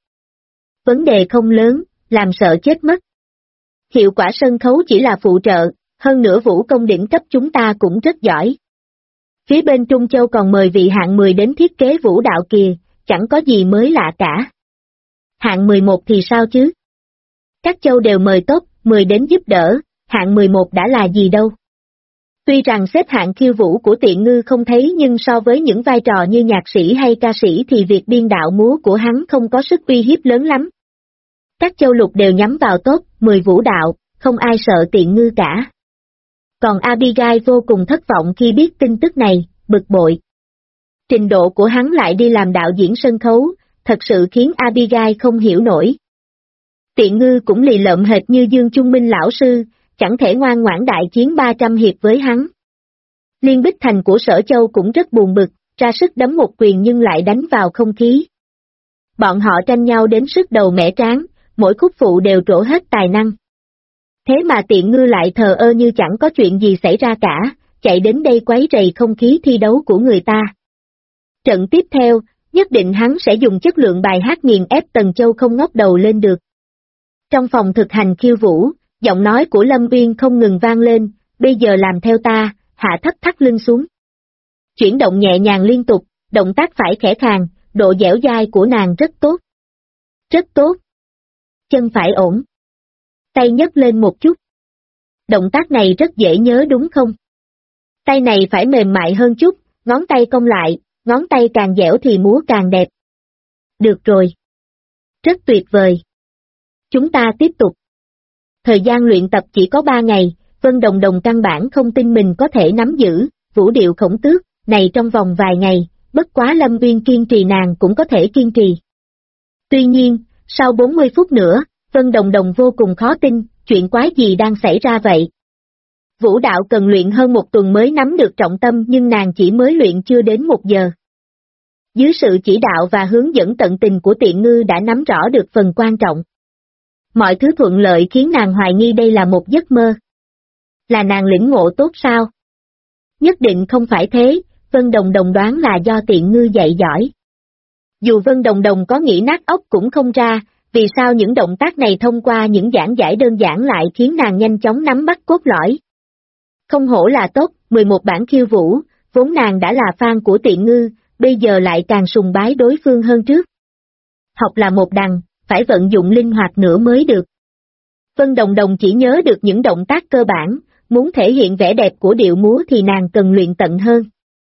Vấn đề không lớn, làm sợ chết mất. Hiệu quả sân khấu chỉ là phụ trợ, hơn nữa vũ công đỉnh cấp chúng ta cũng rất giỏi. Phía bên Trung Châu còn mời vị hạng 10 đến thiết kế vũ đạo kìa, chẳng có gì mới lạ cả. Hạng 11 thì sao chứ? Các châu đều mời top 10 đến giúp đỡ, hạng 11 đã là gì đâu. Tuy rằng xếp hạng khiêu vũ của Tiện Ngư không thấy nhưng so với những vai trò như nhạc sĩ hay ca sĩ thì việc biên đạo múa của hắn không có sức uy hiếp lớn lắm. Các châu lục đều nhắm vào top 10 vũ đạo, không ai sợ Tiện Ngư cả. Còn Abigail vô cùng thất vọng khi biết tin tức này, bực bội. Trình độ của hắn lại đi làm đạo diễn sân khấu, thật sự khiến Abigail không hiểu nổi. Tiện Ngư cũng lì lợm hệt như Dương Trung Minh lão sư, chẳng thể ngoan ngoãn đại chiến 300 hiệp với hắn. Liên Bích Thành của Sở Châu cũng rất buồn bực, ra sức đấm một quyền nhưng lại đánh vào không khí. Bọn họ tranh nhau đến sức đầu mẻ trán, mỗi khúc phụ đều trổ hết tài năng. Thế mà Tiện Ngư lại thờ ơ như chẳng có chuyện gì xảy ra cả, chạy đến đây quấy rầy không khí thi đấu của người ta. Trận tiếp theo, nhất định hắn sẽ dùng chất lượng bài hát nghiền ép Tần Châu không ngóc đầu lên được. Trong phòng thực hành khiêu vũ, giọng nói của Lâm Uyên không ngừng vang lên, bây giờ làm theo ta, hạ thấp thắt lưng xuống. Chuyển động nhẹ nhàng liên tục, động tác phải khẽ khàng, độ dẻo dai của nàng rất tốt. Rất tốt. Chân phải ổn. Tay nhấc lên một chút. Động tác này rất dễ nhớ đúng không? Tay này phải mềm mại hơn chút, ngón tay cong lại, ngón tay càng dẻo thì múa càng đẹp. Được rồi. Rất tuyệt vời. Chúng ta tiếp tục. Thời gian luyện tập chỉ có 3 ngày, Vân Đồng Đồng căn bản không tin mình có thể nắm giữ vũ điệu Khổng Tước này trong vòng vài ngày, bất quá Lâm Uyên kiên trì nàng cũng có thể kiên trì. Tuy nhiên, sau 40 phút nữa, Vân Đồng Đồng vô cùng khó tin, chuyện quái gì đang xảy ra vậy? Vũ đạo cần luyện hơn 1 tuần mới nắm được trọng tâm nhưng nàng chỉ mới luyện chưa đến 1 giờ. Dưới sự chỉ đạo và hướng dẫn tận tình của Tiện Ngư đã nắm rõ được phần quan trọng. Mọi thứ thuận lợi khiến nàng hoài nghi đây là một giấc mơ. Là nàng lĩnh ngộ tốt sao? Nhất định không phải thế, Vân Đồng Đồng đoán là do Tiện Ngư dạy giỏi. Dù Vân Đồng Đồng có nghĩ nát óc cũng không ra, vì sao những động tác này thông qua những giảng giải đơn giản lại khiến nàng nhanh chóng nắm bắt cốt lõi. Không hổ là top 11 bản khiêu vũ, vốn nàng đã là fan của Tiện Ngư, bây giờ lại càng sùng bái đối phương hơn trước. Học là một đằng, phải vận dụng linh hoạt nữa mới được. Vân Đồng Đồng chỉ nhớ được những động tác cơ bản, muốn thể hiện vẻ đẹp của điệu múa thì nàng cần luyện tận hơn.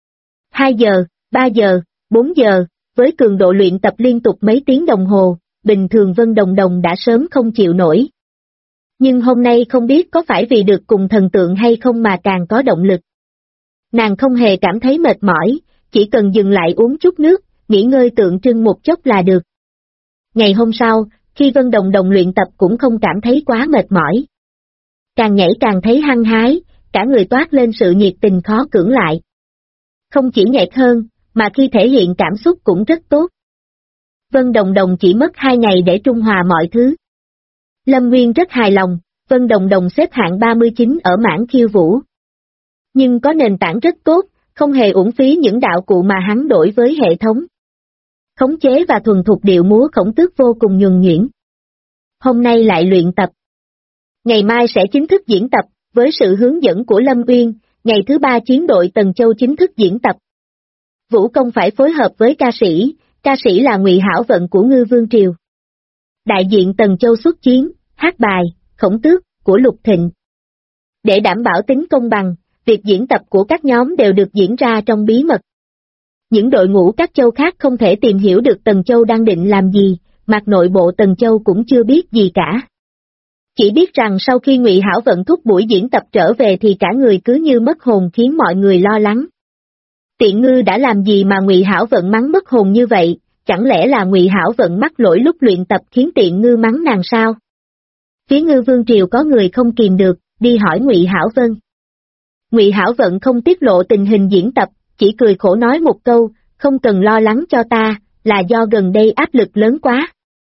2 giờ, 3 giờ, 4 giờ, với cường độ luyện tập liên tục mấy tiếng đồng hồ, bình thường Vân Đồng Đồng đã sớm không chịu nổi. Nhưng hôm nay không biết có phải vì được cùng thần tượng hay không mà càng có động lực. Nàng không hề cảm thấy mệt mỏi, chỉ cần dừng lại uống chút nước, nghỉ ngơi tượng trưng một chốc là được. Ngày hôm sau, khi Vân Đồng Đồng luyện tập cũng không cảm thấy quá mệt mỏi. Càng nhảy càng thấy hăng hái, cả người toát lên sự nhiệt tình khó cưỡng lại. Không chỉ nhẹt hơn, mà khi thể hiện cảm xúc cũng rất tốt. Vân Đồng Đồng chỉ mất 2 ngày để trung hòa mọi thứ. Lâm Nguyên rất hài lòng, Vân Đồng Đồng xếp hạng 39 ở mảng khiêu vũ. Nhưng có nền tảng rất tốt, không hề uổng phí những đạo cụ mà hắn đổi với hệ thống. Khống chế và thuần thục điệu múa Khổng Tước vô cùng nhuần nhuyễn. Hôm nay lại luyện tập. Ngày mai sẽ chính thức diễn tập, với sự hướng dẫn của Lâm Uyên, ngày thứ 3 chiến đội Tần Châu chính thức diễn tập. Vũ công phải phối hợp với ca sĩ là Ngụy Hảo Vận của Ngư Vương Triều. Đại diện Tần Châu xuất chiến, hát bài, Khổng Tước, của Lục Thịnh. Để đảm bảo tính công bằng, việc diễn tập của các nhóm đều được diễn ra trong bí mật. Những đội ngũ các châu khác không thể tìm hiểu được Tần Châu đang định làm gì, mặt nội bộ Tần Châu cũng chưa biết gì cả. Chỉ biết rằng sau khi Ngụy Hảo Vận thúc buổi diễn tập trở về thì cả người cứ như mất hồn khiến mọi người lo lắng. Tiện Ngư đã làm gì mà Ngụy Hảo Vận mắng mất hồn như vậy, chẳng lẽ là Ngụy Hảo Vận mắc lỗi lúc luyện tập khiến Tiện Ngư mắng nàng sao? Phía Ngư Vương Triều có người không kìm được, đi hỏi Ngụy Hảo Vân. Ngụy Hảo Vận không tiết lộ tình hình diễn tập, chỉ cười khổ nói một câu, không cần lo lắng cho ta, là do gần đây áp lực lớn quá.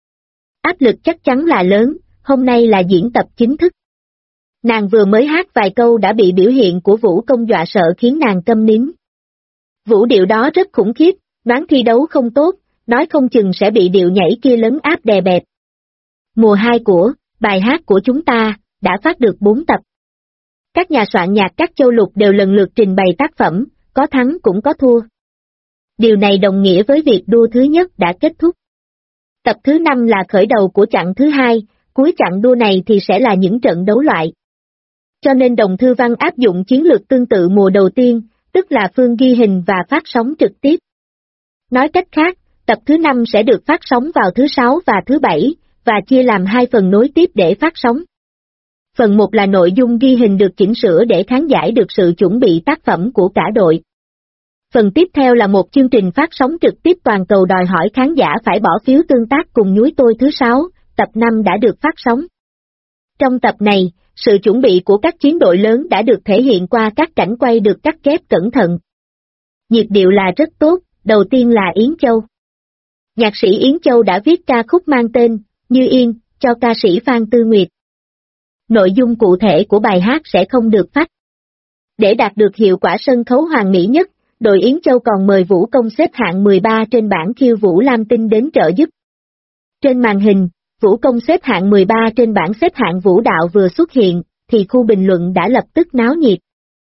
Áp lực chắc chắn là lớn, hôm nay là diễn tập chính thức. Nàng vừa mới hát vài câu đã bị biểu hiện của vũ công dọa sợ khiến nàng câm nín. Vũ điệu đó rất khủng khiếp, đoán thi đấu không tốt, nói không chừng sẽ bị điệu nhảy kia lấn áp đè bẹp. Mùa 2 của bài hát của chúng ta đã phát được 4 tập. Các nhà soạn nhạc các châu lục đều lần lượt trình bày tác phẩm, có thắng cũng có thua. Điều này đồng nghĩa với việc đua thứ nhất đã kết thúc. Tập thứ 5 là khởi đầu của chặng thứ 2, cuối chặng đua này thì sẽ là những trận đấu loại. Cho nên Đồng Thư Văn áp dụng chiến lược tương tự mùa đầu tiên, tức là phương ghi hình và phát sóng trực tiếp. Nói cách khác, tập thứ 5 sẽ được phát sóng vào thứ 6 và thứ 7, và chia làm 2 phần nối tiếp để phát sóng. Phần 1 là nội dung ghi hình được chỉnh sửa để khán giả được sự chuẩn bị tác phẩm của cả đội. Phần tiếp theo là một chương trình phát sóng trực tiếp toàn cầu đòi hỏi khán giả phải bỏ phiếu tương tác cùng Nhúi Tôi thứ 6, tập 5 đã được phát sóng. Trong tập này, sự chuẩn bị của các chiến đội lớn đã được thể hiện qua các cảnh quay được cắt ghép cẩn thận. Nhịp điệu là rất tốt, đầu tiên là Yến Châu. Nhạc sĩ Yến Châu đã viết ca khúc mang tên Như Yên cho ca sĩ Phan Tư Nguyệt. Nội dung cụ thể của bài hát sẽ không được phát. Để đạt được hiệu quả sân khấu hoàn mỹ nhất, đội Yến Châu còn mời Vũ Công xếp hạng 13 trên bảng khiêu vũ Lam Tinh đến trợ giúp. Trên màn hình, Vũ Công xếp hạng 13 trên bảng xếp hạng vũ đạo vừa xuất hiện, thì khu bình luận đã lập tức náo nhiệt.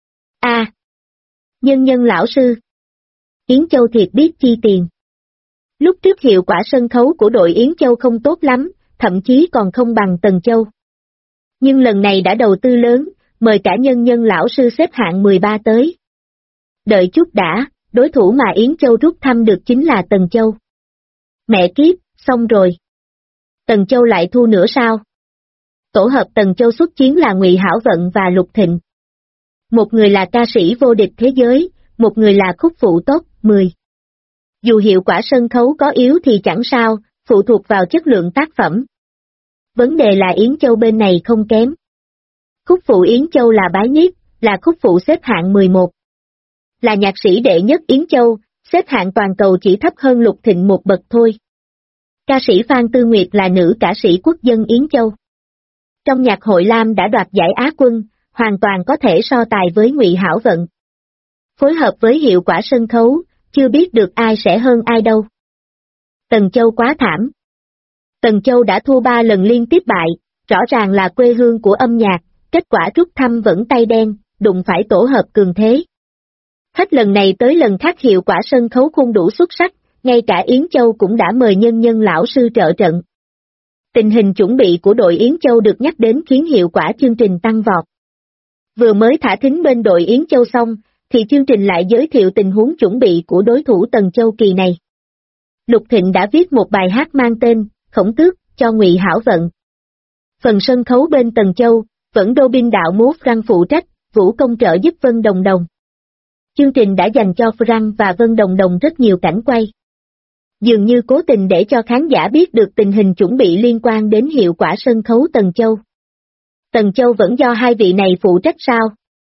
Nhân lão sư. Yến Châu thiệt biết chi tiền. Lúc trước hiệu quả sân khấu của đội Yến Châu không tốt lắm, thậm chí còn không bằng Tần Châu. Nhưng lần này đã đầu tư lớn, mời cả nhân lão sư xếp hạng 13 tới. Đợi chút đã, đối thủ mà Yến Châu rút thăm được chính là Tần Châu. Mẹ kiếp, xong rồi. Tần Châu lại thua nữa sao? Tổ hợp Tần Châu xuất chiến là Ngụy Hảo Vận và Lục Thịnh. Một người là ca sĩ vô địch thế giới, một người là khúc phụ top 10. Dù hiệu quả sân khấu có yếu thì chẳng sao, phụ thuộc vào chất lượng tác phẩm. Vấn đề là Yến Châu bên này không kém. Khúc phụ Yến Châu là Bái Nhiếp, là khúc phụ xếp hạng 11. Là nhạc sĩ đệ nhất Yến Châu, xếp hạng toàn cầu chỉ thấp hơn Lục Thịnh một bậc thôi. Ca sĩ Phan Tư Nguyệt là nữ ca sĩ quốc dân Yến Châu. Trong nhạc hội Lam đã đoạt giải Á quân, hoàn toàn có thể so tài với Ngụy Hảo Vận. Phối hợp với hiệu quả sân khấu, chưa biết được ai sẽ hơn ai đâu. Tần Châu quá thảm. Tần Châu đã thua 3 lần liên tiếp bại, rõ ràng là quê hương của âm nhạc, kết quả rút thăm vẫn tay đen, đụng phải tổ hợp cường thế. Hết lần này tới lần khác hiệu quả sân khấu không đủ xuất sắc, ngay cả Yến Châu cũng đã mời nhân lão sư trợ trận. Tình hình chuẩn bị của đội Yến Châu được nhắc đến khiến hiệu quả chương trình tăng vọt. Vừa mới thả thính bên đội Yến Châu xong, thì chương trình lại giới thiệu tình huống chuẩn bị của đối thủ Tần Châu kỳ này. Lục Thịnh đã viết một bài hát mang tên Khổng Tước cho Ngụy Hảo Vận. Phần sân khấu bên Tần Châu, vẫn Robin đạo múa Frank phụ trách, Vũ Công trợ giúp Vân Đồng Đồng. Chương trình đã dành cho Frank và Vân Đồng Đồng rất nhiều cảnh quay. Dường như cố tình để cho khán giả biết được tình hình chuẩn bị liên quan đến hiệu quả sân khấu Tần Châu. Tần Châu vẫn do hai vị này phụ trách sao?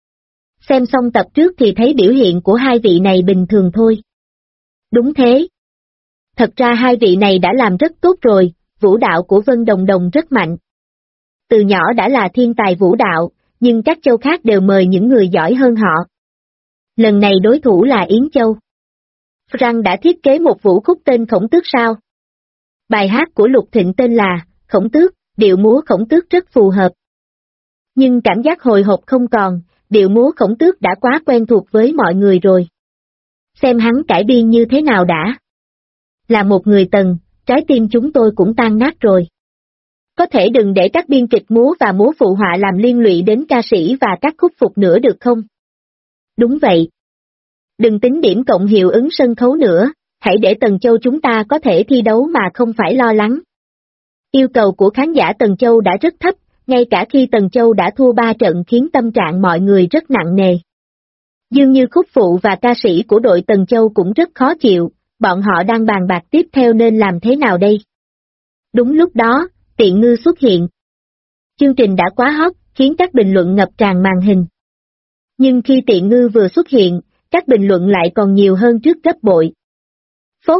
Xem xong tập trước thì thấy biểu hiện của hai vị này bình thường thôi. Đúng thế. Thật ra hai vị này đã làm rất tốt rồi, vũ đạo của Vân Đồng Đồng rất mạnh. Từ nhỏ đã là thiên tài vũ đạo, nhưng các châu khác đều mời những người giỏi hơn họ. Lần này đối thủ là Yến Châu. Frank đã thiết kế một vũ khúc tên Khổng Tước sao? Bài hát của Lục Thịnh tên là Khổng Tước, điệu múa Khổng Tước rất phù hợp. Nhưng cảm giác hồi hộp không còn, điệu múa Khổng Tước đã quá quen thuộc với mọi người rồi. Xem hắn cải biên như thế nào đã. Là một người Tần, trái tim chúng tôi cũng tan nát rồi. Có thể đừng để các biên kịch múa và múa phụ họa làm liên lụy đến ca sĩ và các khúc phục nữa được không? Đúng vậy. Đừng tính điểm cộng hiệu ứng sân khấu nữa, hãy để Tần Châu chúng ta có thể thi đấu mà không phải lo lắng. Yêu cầu của khán giả Tần Châu đã rất thấp, ngay cả khi Tần Châu đã thua 3 trận khiến tâm trạng mọi người rất nặng nề. Dường như khúc phụ và ca sĩ của đội Tần Châu cũng rất khó chịu, bọn họ đang bàn bạc tiếp theo nên làm thế nào đây. Đúng lúc đó, Tiện Ngư xuất hiện. Chương trình đã quá hot, khiến các bình luận ngập tràn màn hình. Nhưng khi Tiện Ngư vừa xuất hiện, các bình luận lại còn nhiều hơn trước gấp bội. Phốt!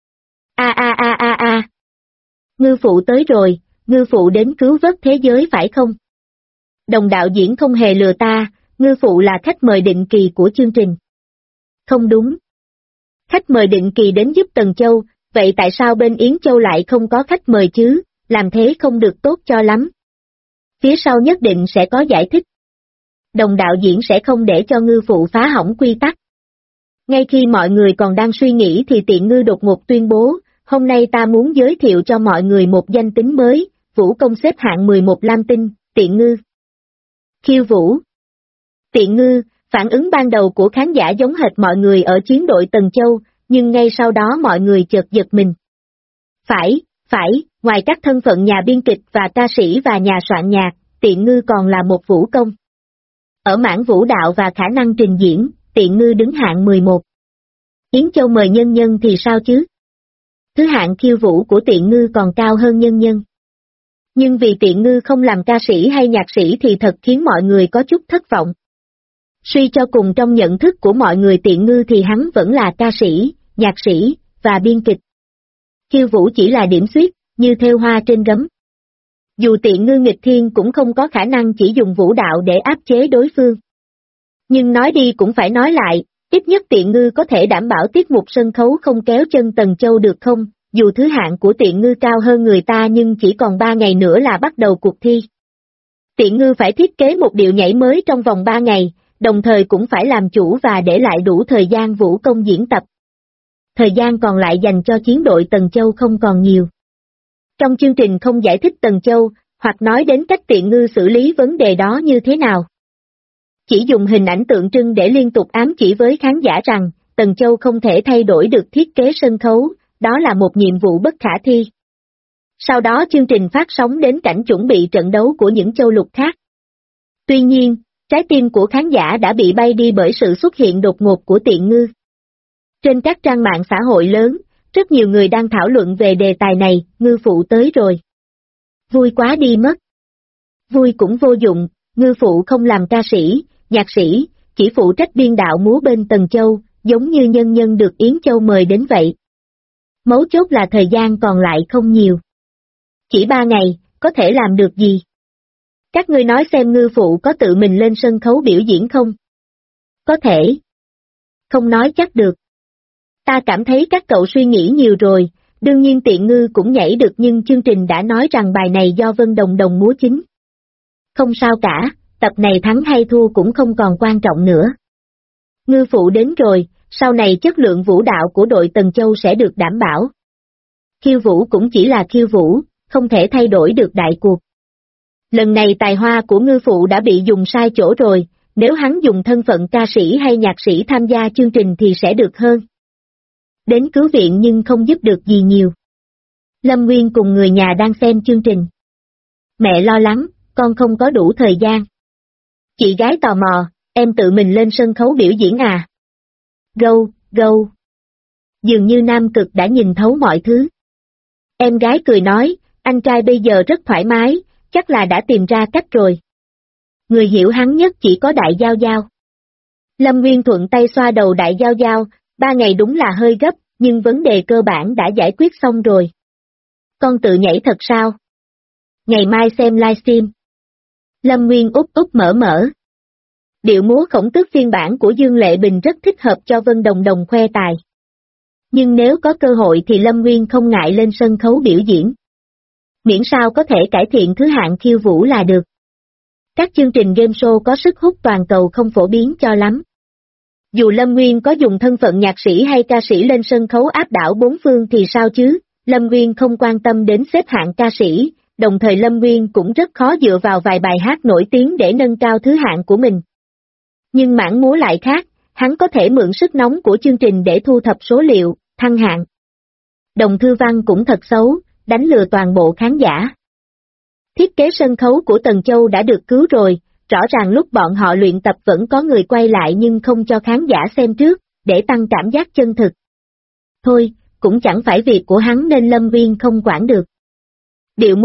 Ngư phụ tới rồi, Ngư phụ đến cứu vớt thế giới phải không? Đồng đạo diễn không hề lừa ta, Ngư phụ là khách mời định kỳ của chương trình. Không đúng. Khách mời định kỳ đến giúp Tần Châu, vậy tại sao bên Yến Châu lại không có khách mời chứ, làm thế không được tốt cho lắm. Phía sau nhất định sẽ có giải thích. Đồng đạo diễn sẽ không để cho ngư phụ phá hỏng quy tắc. Ngay khi mọi người còn đang suy nghĩ thì Tiện Ngư đột ngột tuyên bố, hôm nay ta muốn giới thiệu cho mọi người một danh tính mới, vũ công xếp hạng 11 lam tinh, Tiện Ngư. Khiêu vũ. Tiện Ngư, phản ứng ban đầu của khán giả giống hệt mọi người ở chiến đội Tần Châu, nhưng ngay sau đó mọi người chợt giật mình. Phải, ngoài các thân phận nhà biên kịch và ca sĩ và nhà soạn nhạc, Tiện Ngư còn là một vũ công. Ở mảng vũ đạo và khả năng trình diễn, Tiện Ngư đứng hạng 11. Yến Châu mời Nhân Nhân thì sao chứ? Thứ hạng khiêu vũ của Tiện Ngư còn cao hơn Nhân Nhân. Nhưng vì Tiện Ngư không làm ca sĩ hay nhạc sĩ thì thật khiến mọi người có chút thất vọng. Suy cho cùng trong nhận thức của mọi người Tiện Ngư thì hắn vẫn là ca sĩ, nhạc sĩ, và biên kịch. Khiêu vũ chỉ là điểm xuyết, như thêu hoa trên gấm. Dù Tiện Ngư nghịch thiên cũng không có khả năng chỉ dùng vũ đạo để áp chế đối phương. Nhưng nói đi cũng phải nói lại, ít nhất Tiện Ngư có thể đảm bảo tiết mục sân khấu không kéo chân Tần Châu được không, dù thứ hạng của Tiện Ngư cao hơn người ta nhưng chỉ còn 3 ngày nữa là bắt đầu cuộc thi. Tiện Ngư phải thiết kế một điệu nhảy mới trong vòng 3 ngày, đồng thời cũng phải làm chủ và để lại đủ thời gian vũ công diễn tập. Thời gian còn lại dành cho chiến đội Tần Châu không còn nhiều. Trong chương trình không giải thích Tần Châu, hoặc nói đến cách Tiện Ngư xử lý vấn đề đó như thế nào. Chỉ dùng hình ảnh tượng trưng để liên tục ám chỉ với khán giả rằng, Tần Châu không thể thay đổi được thiết kế sân khấu, đó là một nhiệm vụ bất khả thi. Sau đó chương trình phát sóng đến cảnh chuẩn bị trận đấu của những châu lục khác. Tuy nhiên, trái tim của khán giả đã bị bay đi bởi sự xuất hiện đột ngột của Tiện Ngư. Trên các trang mạng xã hội lớn, rất nhiều người đang thảo luận về đề tài này, ngư phụ tới rồi. Vui quá đi mất. Vui cũng vô dụng, ngư phụ không làm ca sĩ, nhạc sĩ, chỉ phụ trách biên đạo múa bên Tần Châu, giống như Nhân Nhân được Yến Châu mời đến vậy. Mấu chốt là thời gian còn lại không nhiều. Chỉ 3 ngày, có thể làm được gì? Các ngươi nói xem ngư phụ có tự mình lên sân khấu biểu diễn không? Có thể. Không nói chắc được. Ta cảm thấy các cậu suy nghĩ nhiều rồi, đương nhiên Tiện Ngư cũng nhảy được nhưng chương trình đã nói rằng bài này do Vân Đồng Đồng múa chính. Không sao cả, tập này thắng hay thua cũng không còn quan trọng nữa. Ngư phụ đến rồi, sau này chất lượng vũ đạo của đội Tần Châu sẽ được đảm bảo. Khiêu vũ cũng chỉ là khiêu vũ, không thể thay đổi được đại cuộc. Lần này tài hoa của ngư phụ đã bị dùng sai chỗ rồi, nếu hắn dùng thân phận ca sĩ hay nhạc sĩ tham gia chương trình thì sẽ được hơn. Đến cứu viện nhưng không giúp được gì nhiều. Lâm Nguyên cùng người nhà đang xem chương trình. Mẹ lo lắng, con không có đủ thời gian. Chị gái tò mò, em tự mình lên sân khấu biểu diễn à? Gâu. Dường như Nam Cực đã nhìn thấu mọi thứ. Em gái cười nói, anh trai bây giờ rất thoải mái, chắc là đã tìm ra cách rồi. Người hiểu hắn nhất chỉ có Đại Giao Giao. Lâm Nguyên thuận tay xoa đầu Đại Giao Giao, 3 ngày đúng là hơi gấp, nhưng vấn đề cơ bản đã giải quyết xong rồi. Con tự nhảy thật sao? Ngày mai xem livestream. Lâm Nguyên úp mở. Điệu múa Khổng Tước phiên bản của Dương Lệ Bình rất thích hợp cho Vân Đồng Đồng khoe tài. Nhưng nếu có cơ hội thì Lâm Nguyên không ngại lên sân khấu biểu diễn. Miễn sao có thể cải thiện thứ hạng khiêu vũ là được. Các chương trình game show có sức hút toàn cầu không phổ biến cho lắm. Dù Lâm Nguyên có dùng thân phận nhạc sĩ hay ca sĩ lên sân khấu áp đảo bốn phương thì sao chứ, Lâm Nguyên không quan tâm đến xếp hạng ca sĩ, đồng thời Lâm Nguyên cũng rất khó dựa vào vài bài hát nổi tiếng để nâng cao thứ hạng của mình. Nhưng mảng múa lại khác, hắn có thể mượn sức nóng của chương trình để thu thập số liệu, thăng hạng. Đồng Thư Văn cũng thật xấu, đánh lừa toàn bộ khán giả. Thiết kế sân khấu của Tần Châu đã được cứu rồi, rõ ràng lúc bọn họ luyện tập vẫn có người quay lại nhưng không cho khán giả xem trước, để tăng cảm giác chân thực. Thôi, cũng chẳng phải việc của hắn nên Lâm Nguyên không quản được. Điệu